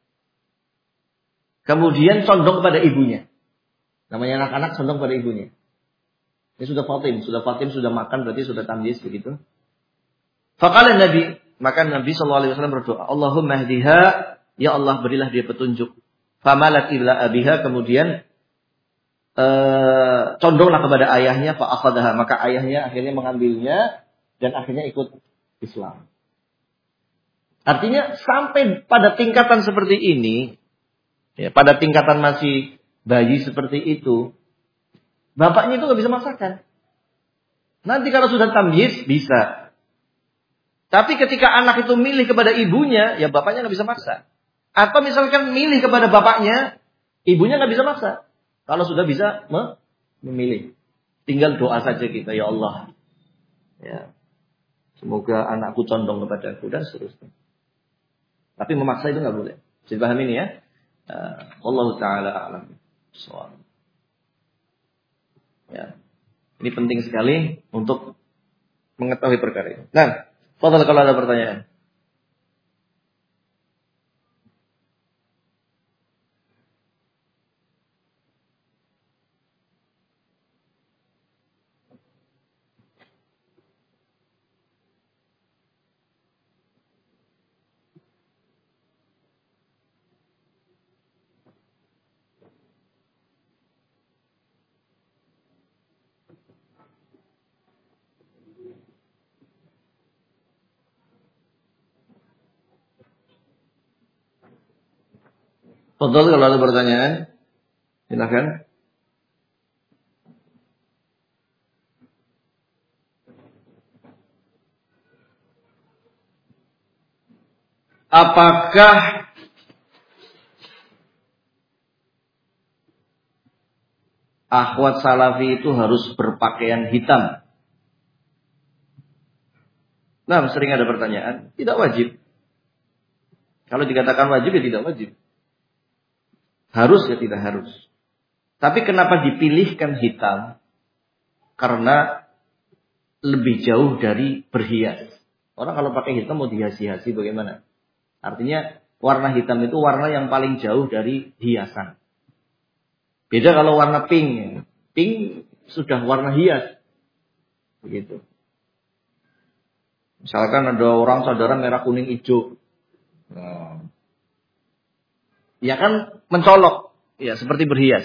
Kemudian condong kepada ibunya. Namanya anak-anak condong pada ibunya. Ini sudah Fatim sudah makan, berarti sudah tamyiz begitu. Faqala Nabi, maka Nabi SAW berdoa, Allahumma hdiha, ya Allah berilah dia petunjuk. Famalat ila abiha, kemudian condonglah kepada ayahnya, fa'akhadaha, maka ayahnya akhirnya mengambilnya dan akhirnya ikut Islam. Artinya sampai pada tingkatan seperti ini, ya, pada tingkatan masih bayi seperti itu, bapaknya itu nggak bisa maksakan. Nanti kalau sudah tamyiz bisa. Tapi ketika anak itu milih kepada ibunya, ya bapaknya nggak bisa maksa. Atau misalkan milih kepada bapaknya, ibunya nggak bisa maksa. Kalau sudah bisa memilih, tinggal doa saja kita, ya Allah, ya semoga anakku condong kepada aku dan seterusnya. Tapi memaksa itu nggak boleh. Bisa paham ini ya? Wallahu taala a'lam. Ya. Ini penting sekali untuk mengetahui perkara ini. Nah, fadhal kalau ada pertanyaan. Fadhal kalau ada pertanyaan, silakan. Apakah akhwat salafi itu harus berpakaian hitam? Nah, sering ada pertanyaan. Tidak wajib. Kalau dikatakan wajib, ya tidak wajib. Harus ya tidak harus. Tapi kenapa dipilihkan hitam? Karena lebih jauh dari berhias. Orang kalau pakai hitam mau dihiasi-hiasi bagaimana? Artinya warna hitam itu warna yang paling jauh dari hiasan. Beda kalau warna pink. Pink sudah warna hias. Begitu. Misalkan ada orang saudara merah kuning hijau. Nah, ya kan mencolok, ya seperti berhias.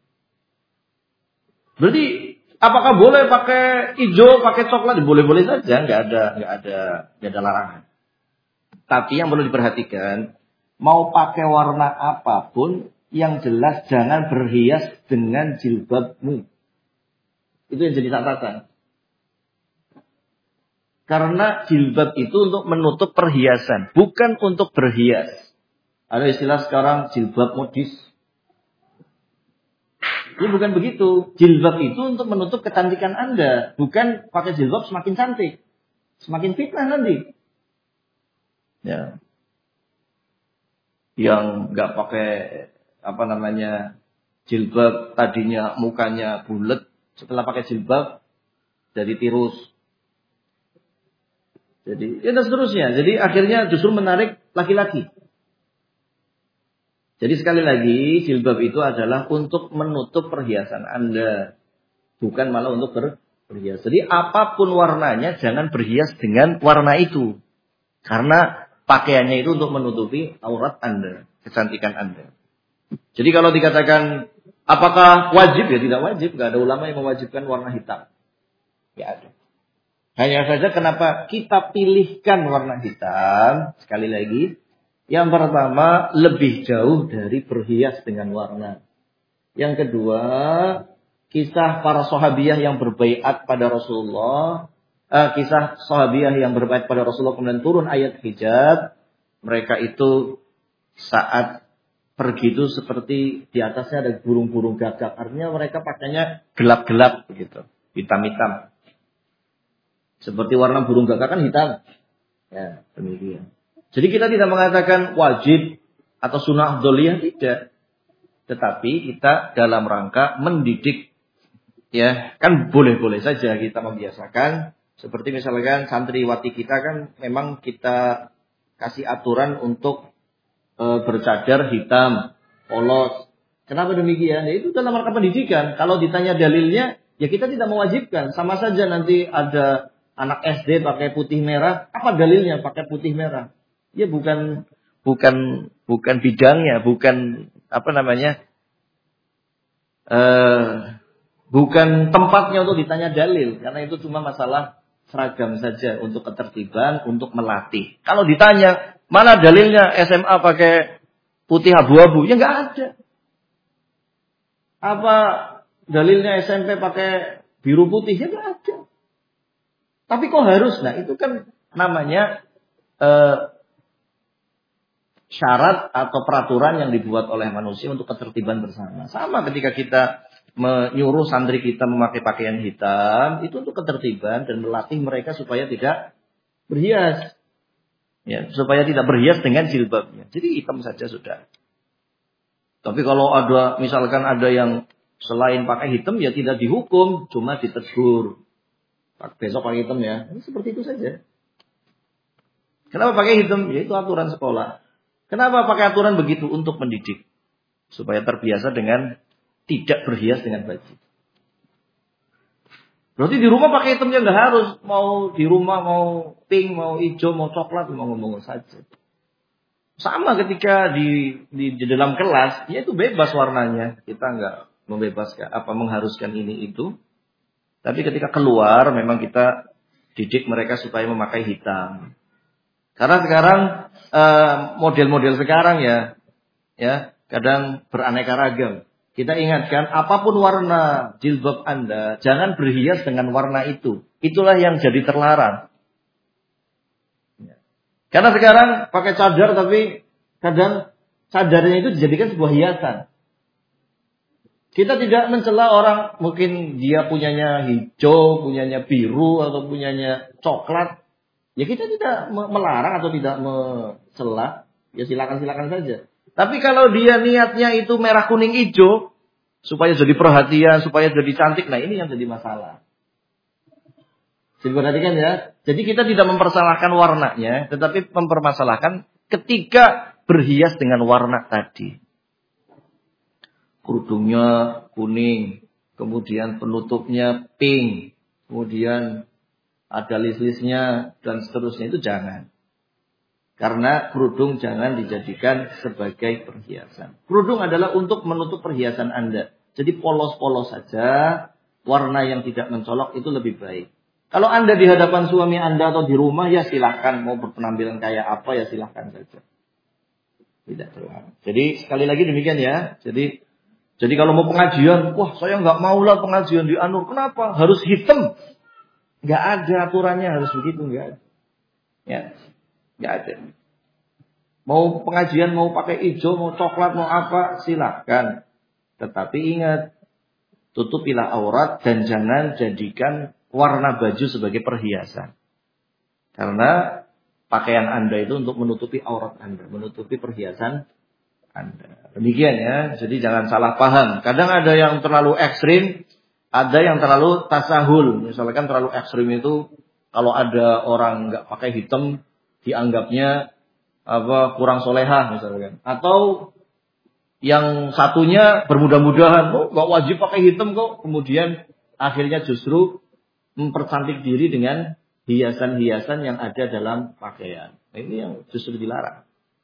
Berarti apakah boleh pakai hijau, pakai coklat? Boleh-boleh saja, nggak ada larangan. Tapi yang perlu diperhatikan, mau pakai warna apapun, yang jelas jangan berhias dengan jilbabmu. Itu yang jadi catatan. Karena jilbab itu untuk menutup perhiasan, bukan untuk berhias. Ada istilah sekarang jilbab modis. Ini bukan begitu. Jilbab itu untuk menutup kecantikan Anda. Bukan pakai jilbab semakin cantik. Semakin fitnah nanti. Ya. Yang nggak pakai jilbab, tadinya mukanya bulat, setelah pakai jilbab jadi tirus. Jadi dan seterusnya. Jadi akhirnya justru menarik laki-laki. Jadi sekali lagi, jilbab itu adalah untuk menutup perhiasan Anda. Bukan malah untuk berhias. Jadi apapun warnanya, jangan berhias dengan warna itu. Karena pakaiannya itu untuk menutupi aurat Anda, kecantikan Anda. Jadi kalau dikatakan, apakah wajib? Ya tidak wajib. Tidak ada ulama yang mewajibkan warna hitam. Tidak ada. Hanya saja kenapa kita pilihkan warna hitam? Sekali lagi, yang pertama lebih jauh dari berhias dengan warna. Yang kedua, kisah para sahabiyah yang berbaiat pada Rasulullah, kisah sahabiyah yang berbaiat pada Rasulullah kemudian turun ayat hijab, mereka itu saat pergi itu seperti di atasnya ada burung-burung gagak. Artinya mereka pakainya gelap-gelap begitu, hitam-hitam. Seperti warna burung gagak kan hitam. Ya, demikian. Jadi kita tidak mengatakan wajib atau sunnah afdholiyah, tidak. Tetapi kita dalam rangka mendidik, ya, kan boleh-boleh saja kita membiasakan. Seperti misalkan santriwati kita kan memang kita kasih aturan untuk bercadar hitam, polos. Kenapa demikian? Ya itu dalam rangka pendidikan. Kalau ditanya dalilnya, ya kita tidak mewajibkan. Sama saja nanti ada anak SD pakai putih merah, apa dalilnya pakai putih merah? Ya bukan bidangnya, bukan bukan tempatnya untuk ditanya dalil, karena itu cuma masalah seragam saja untuk ketertiban, untuk melatih. Kalau ditanya mana dalilnya SMA pakai putih abu-abu, ya nggak ada. Apa dalilnya SMP pakai biru putih, ya nggak ada. Tapi kok harus? Nah itu kan namanya syarat atau peraturan yang dibuat oleh manusia untuk ketertiban bersama. Sama ketika kita menyuruh santri kita memakai pakaian hitam, itu untuk ketertiban dan melatih mereka supaya tidak berhias. Ya, supaya tidak berhias dengan jilbabnya. Jadi hitam saja sudah. Tapi kalau misalkan ada yang selain pakai hitam, ya tidak dihukum, cuma ditegur. Besok pakai hitam ya. Ini seperti itu saja. Kenapa pakai hitam? Ya itu aturan sekolah. Kenapa pakai aturan begitu? Untuk mendidik. Supaya terbiasa dengan tidak berhias dengan baju. Berarti di rumah pakai hitam ya nggak harus. Mau di rumah mau pink, mau hijau, mau coklat, mau ngomong saja. Sama ketika di dalam kelas, ya itu bebas warnanya. Kita nggak membebaskan mengharuskan ini itu. Tapi ketika keluar memang kita didik mereka supaya memakai hitam. Karena sekarang model-model sekarang ya kadang beraneka ragam. Kita ingatkan, apapun warna jilbab Anda, jangan berhias dengan warna itu. Itulah yang jadi terlarang. Karena sekarang pakai cadar, tapi kadang cadarnya itu dijadikan sebuah hiasan. Kita tidak mencela orang, mungkin dia punyanya hijau, punyanya biru, atau punyanya coklat. Ya kita tidak melarang atau tidak mencela. Ya silakan-silakan saja. Tapi kalau dia niatnya itu merah, kuning, hijau, supaya jadi perhatian, supaya jadi cantik, nah ini yang jadi masalah. Jadi perhatikan ya. Jadi kita tidak mempersalahkan warnanya, tetapi mempermasalahkan ketika berhias dengan warna tadi. Kerudungnya kuning, kemudian penutupnya pink, kemudian ada list-listnya dan seterusnya, itu jangan. Karena kerudung jangan dijadikan sebagai perhiasan. Kerudung adalah untuk menutup perhiasan Anda. Jadi polos-polos saja, warna yang tidak mencolok itu lebih baik. Kalau Anda di hadapan suami Anda atau di rumah, ya silahkan. Mau berpenampilan kayak apa, ya silahkan saja. Tidak terlarang. Jadi sekali lagi demikian ya. Jadi kalau mau pengajian, wah saya nggak mau lah pengajian di Anur. Kenapa? Harus hitam. Nggak ada aturannya harus begitu, nggak ada. Ya. Nggak ada. Mau pengajian, mau pakai hijau, mau coklat, mau apa, silakan. Tetapi ingat, tutupilah aurat dan jangan jadikan warna baju sebagai perhiasan. Karena pakaian Anda itu untuk menutupi aurat Anda, menutupi perhiasan Anda. Demikian ya, jadi jangan salah paham. Kadang ada yang terlalu ekstrim, ada yang terlalu tasahul. Misalkan terlalu ekstrim itu, kalau ada orang nggak pakai hitam, dianggapnya kurang solehah misalkan. Atau yang satunya bermudah-mudahan, nggak wajib pakai hitam kok. Kemudian akhirnya justru mempercantik diri dengan hiasan-hiasan yang ada dalam pakaian. Nah, ini yang justru dilarang.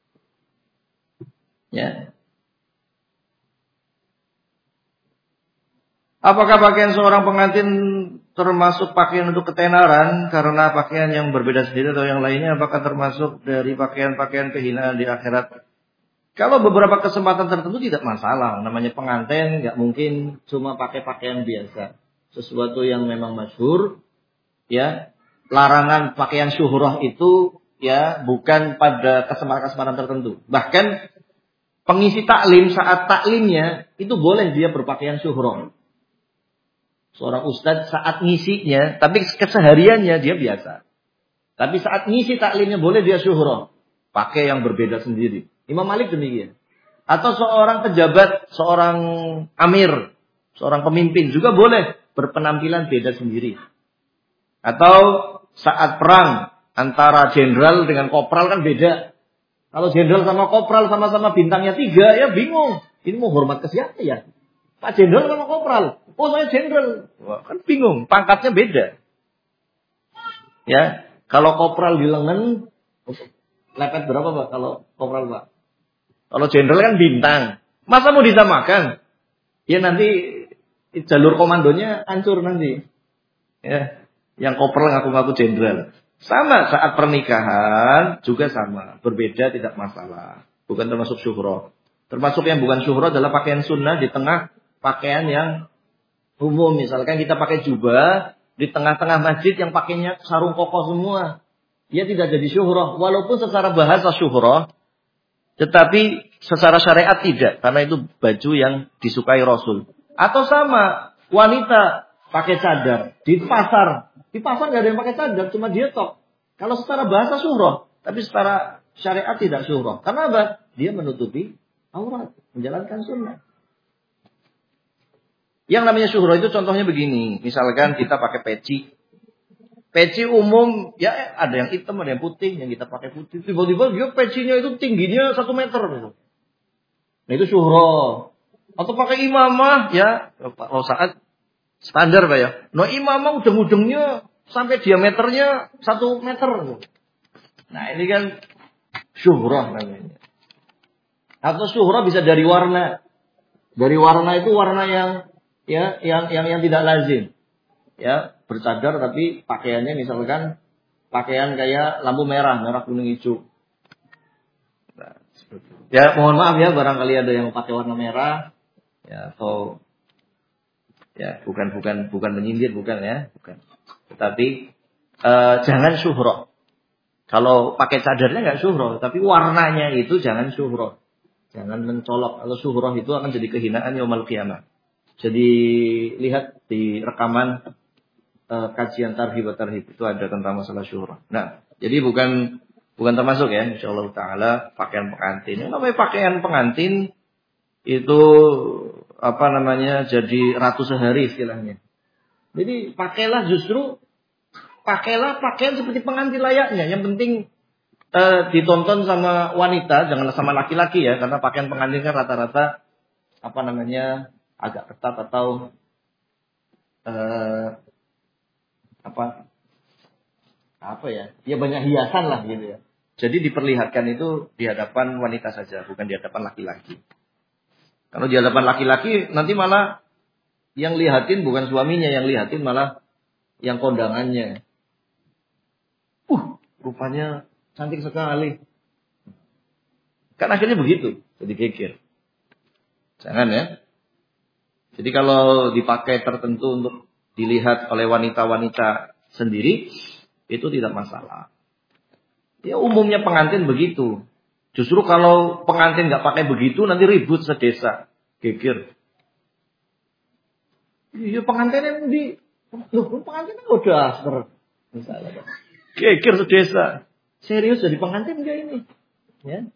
Ya. Apakah pakaian seorang pengantin termasuk pakaian untuk ketenaran karena pakaian yang berbeda sendiri atau yang lainnya, apakah termasuk dari pakaian-pakaian kehinaan di akhirat? Kalau beberapa kesempatan tertentu tidak masalah. Namanya pengantin nggak mungkin cuma pakai pakaian biasa. Sesuatu yang memang masyhur, ya. Larangan pakaian syuhrah itu ya bukan pada kesempatan-kesempatan tertentu. Bahkan pengisi taklim saat taklimnya itu boleh dia berpakaian syuhrah. Seorang ustadz saat ngisinya, tapi kesehariannya dia biasa. Tapi saat ngisi taklimnya boleh dia syuhrah. Pakai yang berbeda sendiri. Imam Malik demikian. Atau seorang pejabat, seorang amir, seorang pemimpin juga boleh berpenampilan beda sendiri. Atau saat perang antara jenderal dengan kopral kan beda. Kalau jenderal sama kopral sama-sama bintangnya 3 ya bingung. Ini mau hormat ke siapa ya? Pak jenderal sama kopral. Oh saya jenderal. Wah, kan bingung. Pangkatnya beda. Ya, kalau kopral di lengan lepet berapa Pak kalau kopral Pak? Kalau jenderal kan bintang. Masa mau disamakan? Ya nanti jalur komandonya hancur nanti. Ya, yang kopral ngaku-ngaku jenderal. Sama saat pernikahan juga sama. Berbeda tidak masalah. Bukan termasuk syuhrah. Termasuk yang bukan syuhrah adalah pakaian sunnah di tengah pakaian yang umum. Misalkan kita pakai jubah di tengah-tengah masjid yang pakainya sarung koko semua. Dia tidak jadi syuhrah. Walaupun secara bahasa syuhrah. Tetapi secara syariat tidak. Karena itu baju yang disukai Rasul. Atau sama. Wanita pakai cadar. Di pasar. Di pasar nggak ada yang pakai cadar. Cuma dia tok. Kalau secara bahasa syuhrah. Tapi secara syariat tidak syuhrah. Karena apa? Dia menutupi aurat. Menjalankan sunnah. Yang namanya syuhrah itu contohnya begini. Misalkan kita pakai peci. Peci umum, ya ada yang hitam, ada yang putih, yang kita pakai putih. Tiba-tiba dia pecinya itu tingginya 1 meter. Gitu. Nah itu syuhrah. Atau pakai imamah, ya kalau saat standar Pak ya. Nah imamah ujung-ujungnya sampai diameternya 1 meter. Nah ini kan syuhrah namanya. Atau syuhrah bisa dari warna. Dari warna itu warna yang tidak lazim. Ya, bercadar tapi pakaiannya misalkan pakaian kayak lampu merah, merah kuning hijau. Nah, ya mohon maaf ya barangkali ada yang pakai warna merah ya atau ya bukan menyindir bukan ya, bukan. Tetapi jangan syuhrah. Kalau pakai cadarnya enggak syuhrah, tapi warnanya itu jangan syuhrah. Jangan mencolok. Kalau syuhrah itu akan jadi kehinaan yaumul qiyamah. Jadi lihat di rekaman kajian tarhib wa tarhib itu ada tentang masalah syuhrah. Nah, jadi bukan termasuk ya insyaallah taala pakaian pengantin. Yang namanya pakaian pengantin itu jadi ratu sehari istilahnya. Jadi pakailah pakaian seperti pengantin layaknya. Yang penting ditonton sama wanita, jangan sama laki-laki ya, karena pakaian pengantin kan rata-rata agak ketat atau ya banyak hiasan lah gitu ya. Jadi diperlihatkan itu di hadapan wanita saja, bukan di hadapan laki-laki. Kalau di hadapan laki-laki nanti malah yang lihatin bukan suaminya, yang lihatin malah yang kondangannya. Rupanya cantik sekali. Kan akhirnya begitu, jadi geger. Jangan ya. Jadi kalau dipakai tertentu untuk dilihat oleh wanita-wanita sendiri, itu tidak masalah. Ya umumnya pengantin begitu. Justru kalau pengantin nggak pakai begitu, nanti ribut sedesa. Geger. Iya pengantin pengantin udah misalnya. Geger sedesa. Serius jadi pengantin nggak ini? Ya.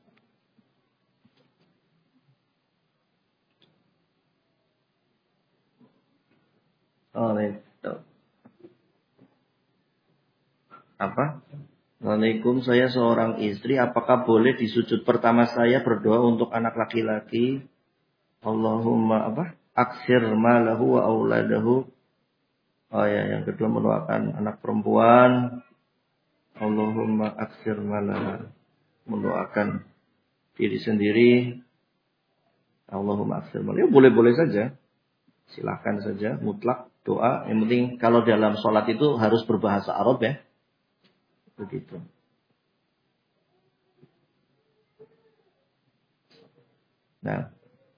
Waalaikumsalam, saya seorang istri, apakah boleh di sujud pertama saya berdoa untuk anak laki-laki? Allahumma aksir malahu wa auladahu. Oh ya, yang kedua mendoakan anak perempuan. Allahumma aksir malahu. Mendoakan diri sendiri. Allahumma aksir malahu. Ya boleh-boleh saja. Silakan saja, mutlak. Doa, yang penting kalau dalam sholat itu harus berbahasa Arab ya. Begitu. Nah,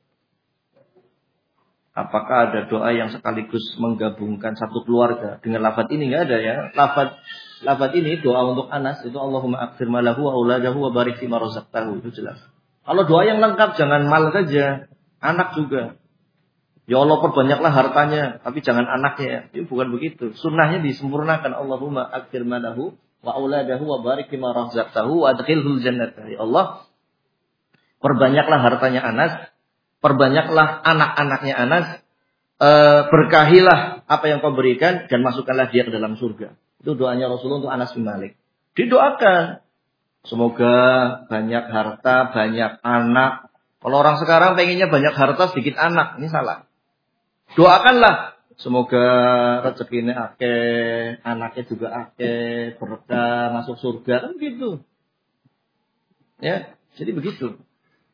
apakah ada doa yang sekaligus menggabungkan satu keluarga dengan lafaz ini? Enggak ada ya. Lafaz ini doa untuk Anas itu Allahumma aqfir malahu wa auladahu wa barik fima razaqtahu, itu jelas. Kalau doa yang lengkap jangan mal saja, anak juga. Ya Allah perbanyaklah hartanya, tapi jangan anaknya. Itu bukan begitu. Sunnahnya disempurnakan. Allahumma aqfir malahu wa auladahu wa barik fima razaqtahu wa adkhilhul jannata. Ya Allah, perbanyaklah hartanya Anas, perbanyaklah anak-anaknya Anas, berkahilah apa yang kau berikan dan masukkanlah dia ke dalam surga. Itu doanya Rasulullah untuk Anas bin Malik. Didoakan, semoga banyak harta, banyak anak. Kalau orang sekarang pengennya banyak harta, sedikit anak, ini salah. Doakanlah, semoga rezekinya akeh, anaknya juga akeh, berkah, masuk surga, kan gitu. Ya, jadi begitu.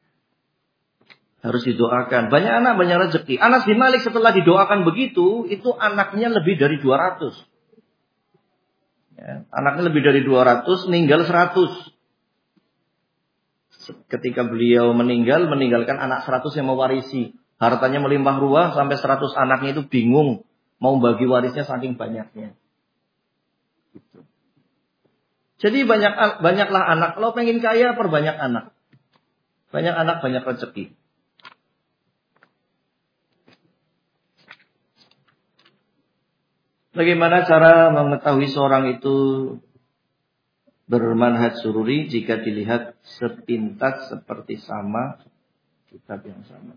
Harus didoakan. Banyak anak, banyak rezeki. Anas bin Malik setelah didoakan begitu, itu anaknya lebih dari 200. Ya, anaknya lebih dari 200, meninggal 100. Ketika beliau meninggalkan anak 100 yang mewarisi. Hartanya melimpah ruah, sampai 100 anaknya itu bingung. Mau bagi warisnya saking banyaknya. Gitu. Jadi banyaklah anak. Kalau pengen kaya, perbanyak anak. Banyak anak, banyak rezeki. Bagaimana cara mengetahui seorang itu bermanhaj sururi jika dilihat sepintas seperti sama kitab yang sama?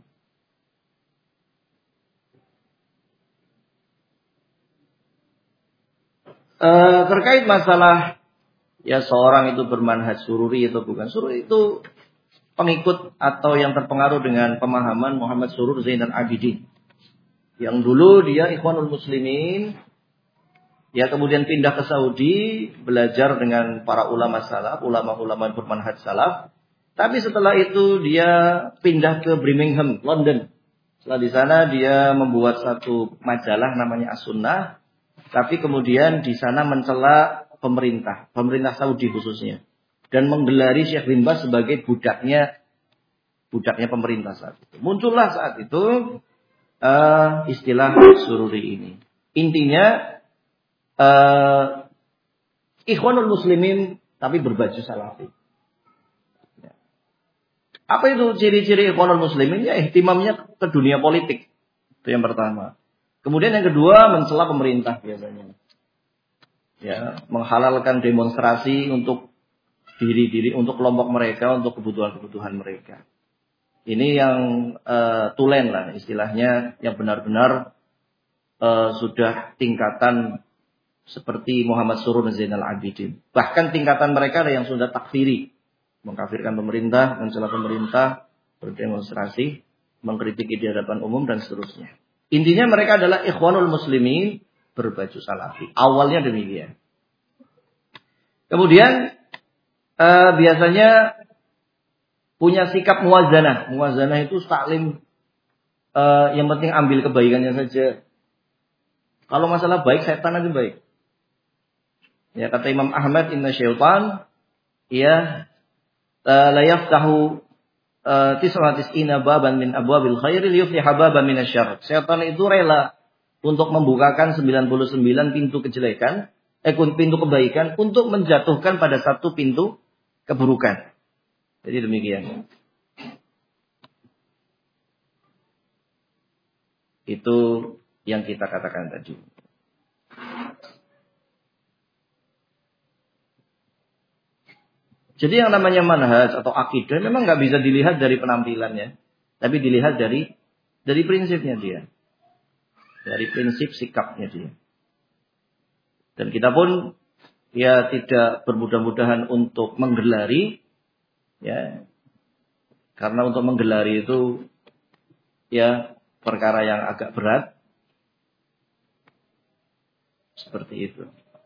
Terkait masalah ya seorang itu bermanhaj sururi atau bukan. Sururi itu pengikut atau yang terpengaruh dengan pemahaman Muhammad Surur Zainal Abidin. Yang dulu dia Ikhwanul Muslimin. Ya kemudian pindah ke Saudi, belajar dengan para ulama salaf, ulama-ulama bermanhaj salaf. Tapi setelah itu dia pindah ke Birmingham, London. Setelah di sana dia membuat satu majalah namanya As-Sunnah. Tapi kemudian di sana mencela pemerintah Saudi khususnya. Dan menggelari Syekh bin Baz sebagai budaknya pemerintah saat itu. Muncullah saat itu istilah sururi ini. Intinya Ikhwanul Muslimin tapi berbaju salafi. Apa itu ciri-ciri Ikhwanul Muslimin? Ya ihtimamnya ke dunia politik. Itu yang pertama. Kemudian yang kedua mencela pemerintah biasanya. Ya, menghalalkan demonstrasi untuk diri-diri, untuk kelompok mereka, untuk kebutuhan-kebutuhan mereka. Ini yang tulen lah istilahnya, yang benar-benar sudah tingkatan seperti Muhammad Surur Zainal Abidin. Bahkan tingkatan mereka ada yang sudah takfiri. Mengkafirkan pemerintah, mencela pemerintah, berdemonstrasi, mengkritiki di hadapan umum dan seterusnya. Intinya mereka adalah Ikhwanul Muslimin berbaju salafi. Awalnya demikian. Kemudian biasanya punya sikap muwazanah. Muwazanah itu taklim, yang penting ambil kebaikannya saja. Kalau masalah baik, setan aja baik. Ya kata Imam Ahmad, inna syaitan ya la yaftahu tis'ina baban min abwabil khair liyufliha baban minasyarr. Setan itu rela untuk membukakan 99 pintu kejelekan, pintu kebaikan untuk menjatuhkan pada satu pintu keburukan. Jadi demikian. Itu yang kita katakan tadi. Jadi yang namanya manhaj atau akidah memang nggak bisa dilihat dari penampilannya, tapi dilihat dari prinsipnya dia, dari prinsip sikapnya dia. Dan kita pun ya tidak bermudah-mudahan untuk menggelari, ya, karena untuk menggelari itu ya perkara yang agak berat, seperti itu.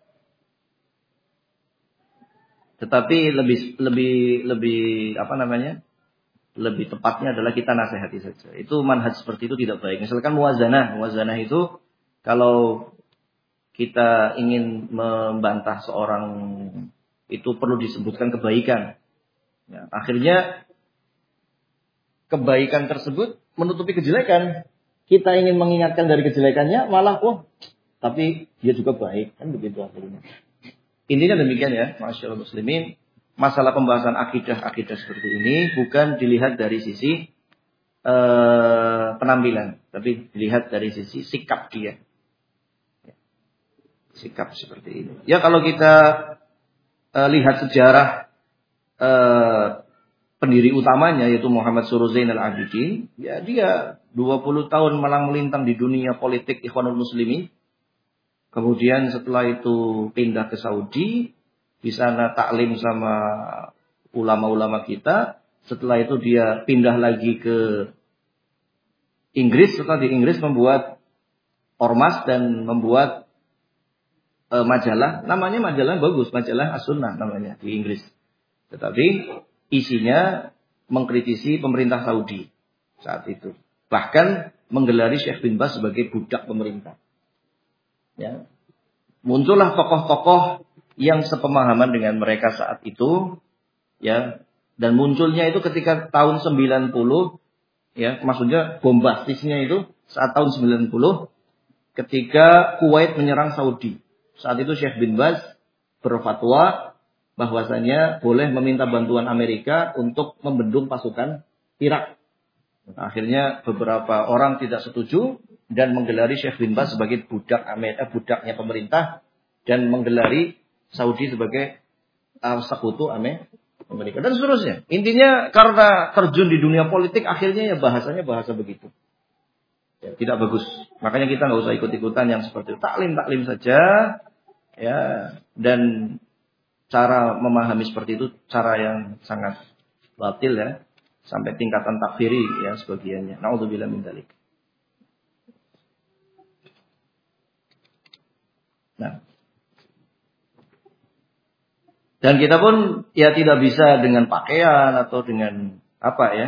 Tetapi lebih apa namanya? Lebih tepatnya adalah kita nasihati saja. Itu manhaj seperti itu tidak baik. Misalkan muwazanah itu kalau kita ingin membantah seorang itu perlu disebutkan kebaikan. Ya, akhirnya kebaikan tersebut menutupi kejelekan. Kita ingin mengingatkan dari kejelekannya, malah tapi dia juga baik, kan begitu akhirnya. Intinya demikian ya, masyaallah muslimin. Masalah pembahasan akidah seperti ini bukan dilihat dari sisi penampilan, tapi dilihat dari sisi sikap dia. Sikap seperti ini. Ya kalau kita lihat sejarah pendiri utamanya yaitu Muhammad Surur Zainal Abidin, ya dia 20 tahun malang melintang di dunia politik Ikhwanul Muslimin. Kemudian setelah itu pindah ke Saudi, di sana taklim sama ulama-ulama kita. Setelah itu dia pindah lagi ke Inggris, setelah di Inggris membuat ormas dan membuat majalah, namanya majalah bagus, majalah As-Sunnah namanya di Inggris. Tetapi isinya mengkritisi pemerintah Saudi saat itu. Bahkan menggelari Syekh bin Baz sebagai budak pemerintah. Ya. Muncullah tokoh-tokoh yang sepemahaman dengan mereka saat itu, ya. Dan munculnya itu ketika tahun 90, ya, maksudnya bombastisnya itu saat tahun 90 ketika Kuwait menyerang Saudi. Saat itu Syekh bin Baz berfatwa bahwasanya boleh meminta bantuan Amerika untuk membendung pasukan Irak. Akhirnya beberapa orang tidak setuju dan menggelari Syekh bin Baz sebagai budaknya pemerintah dan menggelari Saudi sebagai sekutu Amerika dan seterusnya. Intinya karena terjun di dunia politik akhirnya ya bahasanya bahasa begitu. Ya, tidak bagus. Makanya kita nggak usah ikut-ikutan yang seperti itu. Taklim saja, ya. Dan cara memahami seperti itu cara yang sangat batil ya, sampai tingkatan takfiri ya sebagiannya. Nauzubillah min dzalik. Nah, dan kita pun ya tidak bisa dengan pakaian atau dengan apa ya.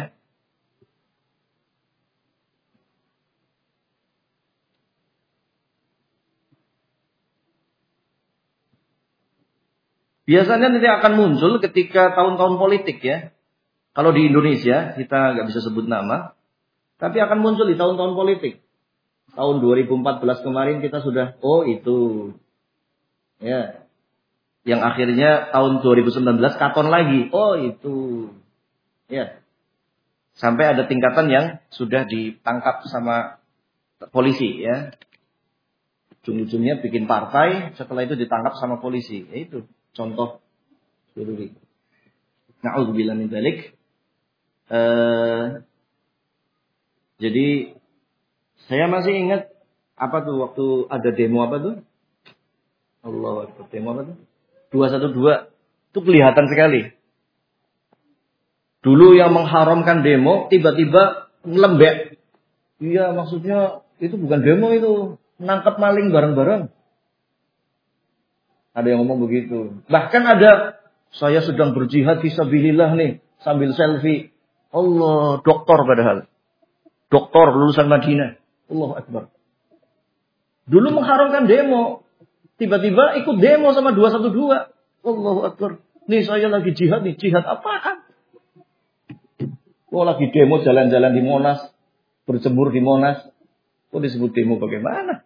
Biasanya nanti akan muncul ketika tahun-tahun politik ya. Kalau di Indonesia, kita nggak bisa sebut nama. Tapi akan muncul di tahun-tahun politik. Tahun 2014 kemarin kita sudah, itu. Ya. Yang akhirnya tahun 2019 katon lagi. Itu. Ya. Sampai ada tingkatan yang sudah ditangkap sama polisi ya. Ujung-ujungnya bikin partai, setelah itu ditangkap sama polisi. Ya itu. Contoh dulu. Na'udzubillah min dzalik. Jadi saya masih ingat apa tuh waktu ada demo apa tuh? Allahu Akbar, demo apa tuh? 212. Itu kelihatan sekali. Dulu yang mengharamkan demo tiba-tiba ngelembek. Iya, maksudnya itu bukan demo itu, menangkap maling bareng-bareng. Ada yang ngomong begitu. Bahkan ada, saya sedang berjihad fisabilillah nih, sambil selfie. Allah, doktor padahal. Doktor lulusan Madinah. Allahu Akbar. Dulu mengharamkan demo. Tiba-tiba ikut demo sama 212. Allahu Akbar. Nih saya lagi jihad nih. Jihad apaan? Lagi demo jalan-jalan di Monas. Berjemur di Monas. Kok disebut demo bagaimana?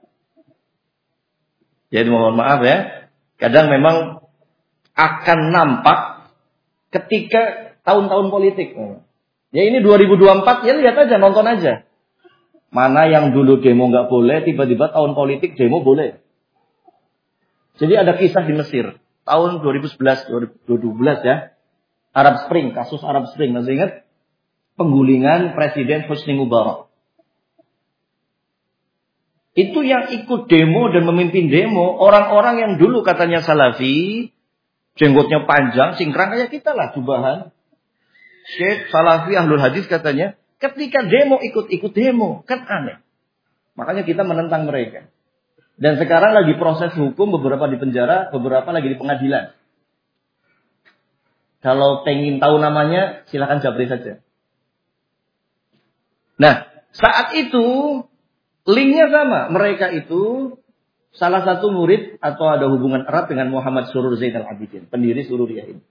Jadi mohon maaf ya. Kadang memang akan nampak ketika tahun-tahun politik. Ya ini 2024, ya lihat aja, nonton aja. Mana yang dulu demo nggak boleh, tiba-tiba tahun politik demo boleh. Jadi ada kisah di Mesir. Tahun 2011, 2012 ya. Arab Spring, kasus Arab Spring. Masih ingat? Penggulingan Presiden Hosni Mubarak. Itu yang ikut demo dan memimpin demo, orang-orang yang dulu katanya Salafi, jenggotnya panjang, singkrang kayak kita lah, jubahan. Syekh Salafi Ahlul Hadis katanya, ketika demo ikut-ikut demo, kan aneh. Makanya kita menentang mereka. Dan sekarang lagi proses hukum, beberapa di penjara, beberapa lagi di pengadilan. Kalau pengen tahu namanya, silakan japri saja. Nah, saat itu Linknya sama. Mereka itu salah satu murid atau ada hubungan erat dengan Muhammad Surur Zainal Abidin, pendiri Sururiyah ini.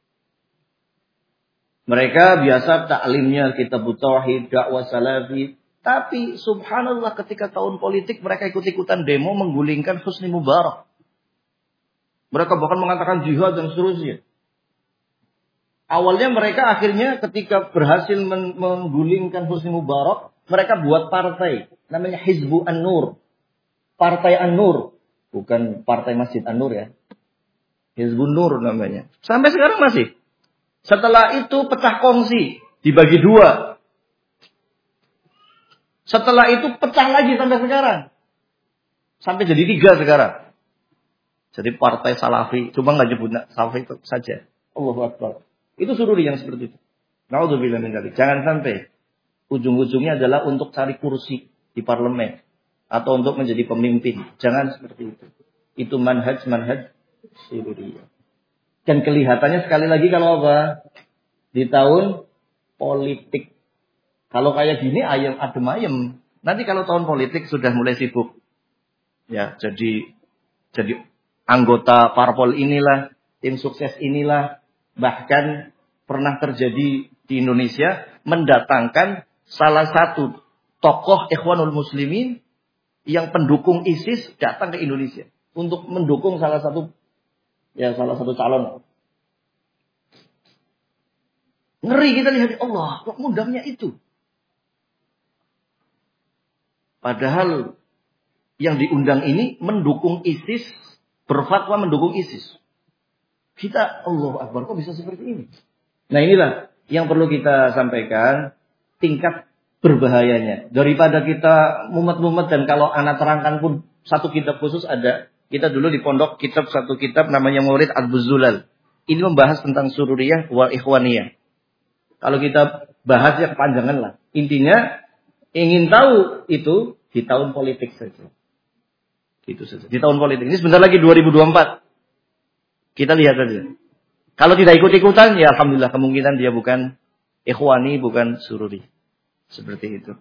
Mereka biasa taklimnya kitab tauhid, dakwah salafi. Tapi subhanallah ketika tahun politik mereka ikut-ikutan demo menggulingkan Husni Mubarak. Mereka bahkan mengatakan jihad dan seterusnya. Awalnya mereka akhirnya ketika berhasil menggulingkan Husni Mubarak, mereka buat partai. Namanya Hizbu An-Nur. Partai An-Nur. Bukan Partai Masjid An-Nur ya. Hizbun Nur namanya. Sampai sekarang masih. Setelah itu pecah kongsi. Dibagi dua. Setelah itu pecah lagi sampai sekarang. Sampai jadi 3 sekarang. Jadi partai Salafi. Cuma nggak nyebut Salafi itu saja. Allahu Akbar. Itu sururi yang seperti itu. Naudzubillah min dzalik. Jangan sampai ujung-ujungnya adalah untuk cari kursi di parlemen. Atau untuk menjadi pemimpin. Jangan seperti itu. Itu manhaj sururiyah. Dan kelihatannya sekali lagi kalau apa? Di tahun politik. Kalau kayak gini adem ayem. Nanti kalau tahun politik sudah mulai sibuk. Ya, jadi anggota parpol inilah, tim sukses inilah. Bahkan pernah terjadi di Indonesia mendatangkan salah satu tokoh Ikhwanul Muslimin yang pendukung ISIS datang ke Indonesia untuk mendukung salah satu calon. Ngeri kita lihat, Allah, kok mudahnya itu. Padahal yang diundang ini mendukung ISIS, berfatwa mendukung ISIS. Kita, Allah Akbar, kok bisa seperti ini? Nah inilah yang perlu kita sampaikan, tingkat berbahayanya. Daripada kita mumet-mumet dan kalau anak terangkan pun satu kitab khusus ada. Kita dulu di pondok satu kitab namanya Maurid Ad-Buzulal. Ini membahas tentang sururiyah wal ikhwaniyah. Kalau kita bahas ya kepanjangan lah. Intinya ingin tahu itu di tahun politik saja. Gitu saja. Di tahun politik. Ini sebentar lagi 2024. Kita lihat saja. Kalau tidak ikut-ikutan, ya alhamdulillah kemungkinan dia bukan ikhwani, bukan sururi. Seperti itu.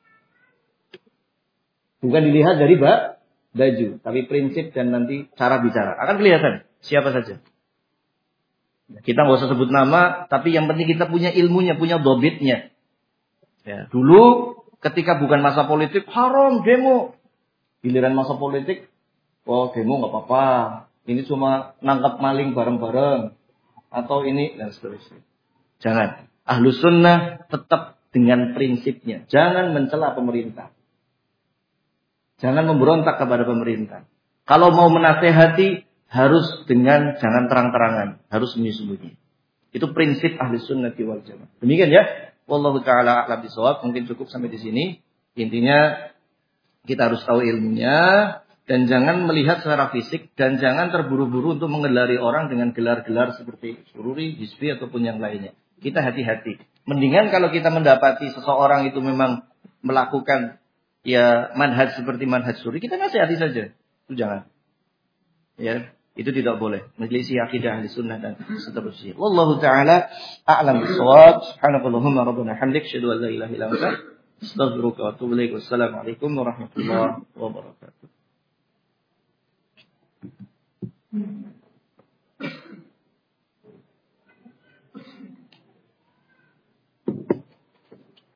Bukan dilihat dari baju, tapi prinsip dan nanti cara bicara. Akan kelihatan siapa saja. Kita nggak usah sebut nama, tapi yang penting kita punya ilmunya, punya dobitnya. Ya, dulu ketika bukan masa politik, haram demo. Giliran masa politik, oh demo nggak apa-apa. Ini cuma nangkap maling bareng-bareng. Atau ini, dan seterusnya. Jangan. Ahlus sunnah tetap dengan prinsipnya. Jangan mencela pemerintah. Jangan memberontak kepada pemerintah. Kalau mau menasehati, harus dengan jangan terang-terangan. Harus sembunyi-sembunyi. Itu prinsip ahli sunnah wal jamaah. Demikian ya. Wallahu ta'ala a'lam bishawab. Mungkin cukup sampai di sini. Intinya kita harus tahu ilmunya. Dan jangan melihat secara fisik. Dan jangan terburu-buru untuk mengelari orang dengan gelar-gelar seperti sururi, hizbi ataupun yang lainnya. Kita hati-hati. Mendingan kalau kita mendapati seseorang itu memang melakukan ya manhaj seperti manhaj sururi. Kita nasihati saja. Itu jangan. Ya. Itu tidak boleh. Menyelisih akidah ahli sunnah dan seterusnya. Wallahu ta'ala a'lam bishawab. Subhanakallahumma rabbana hamdik. Asyhadu an la ilaha illa anta. Astaghfiruka wa atubu ilaik. Wassalamualaikum warahmatullahi wabarakatuh.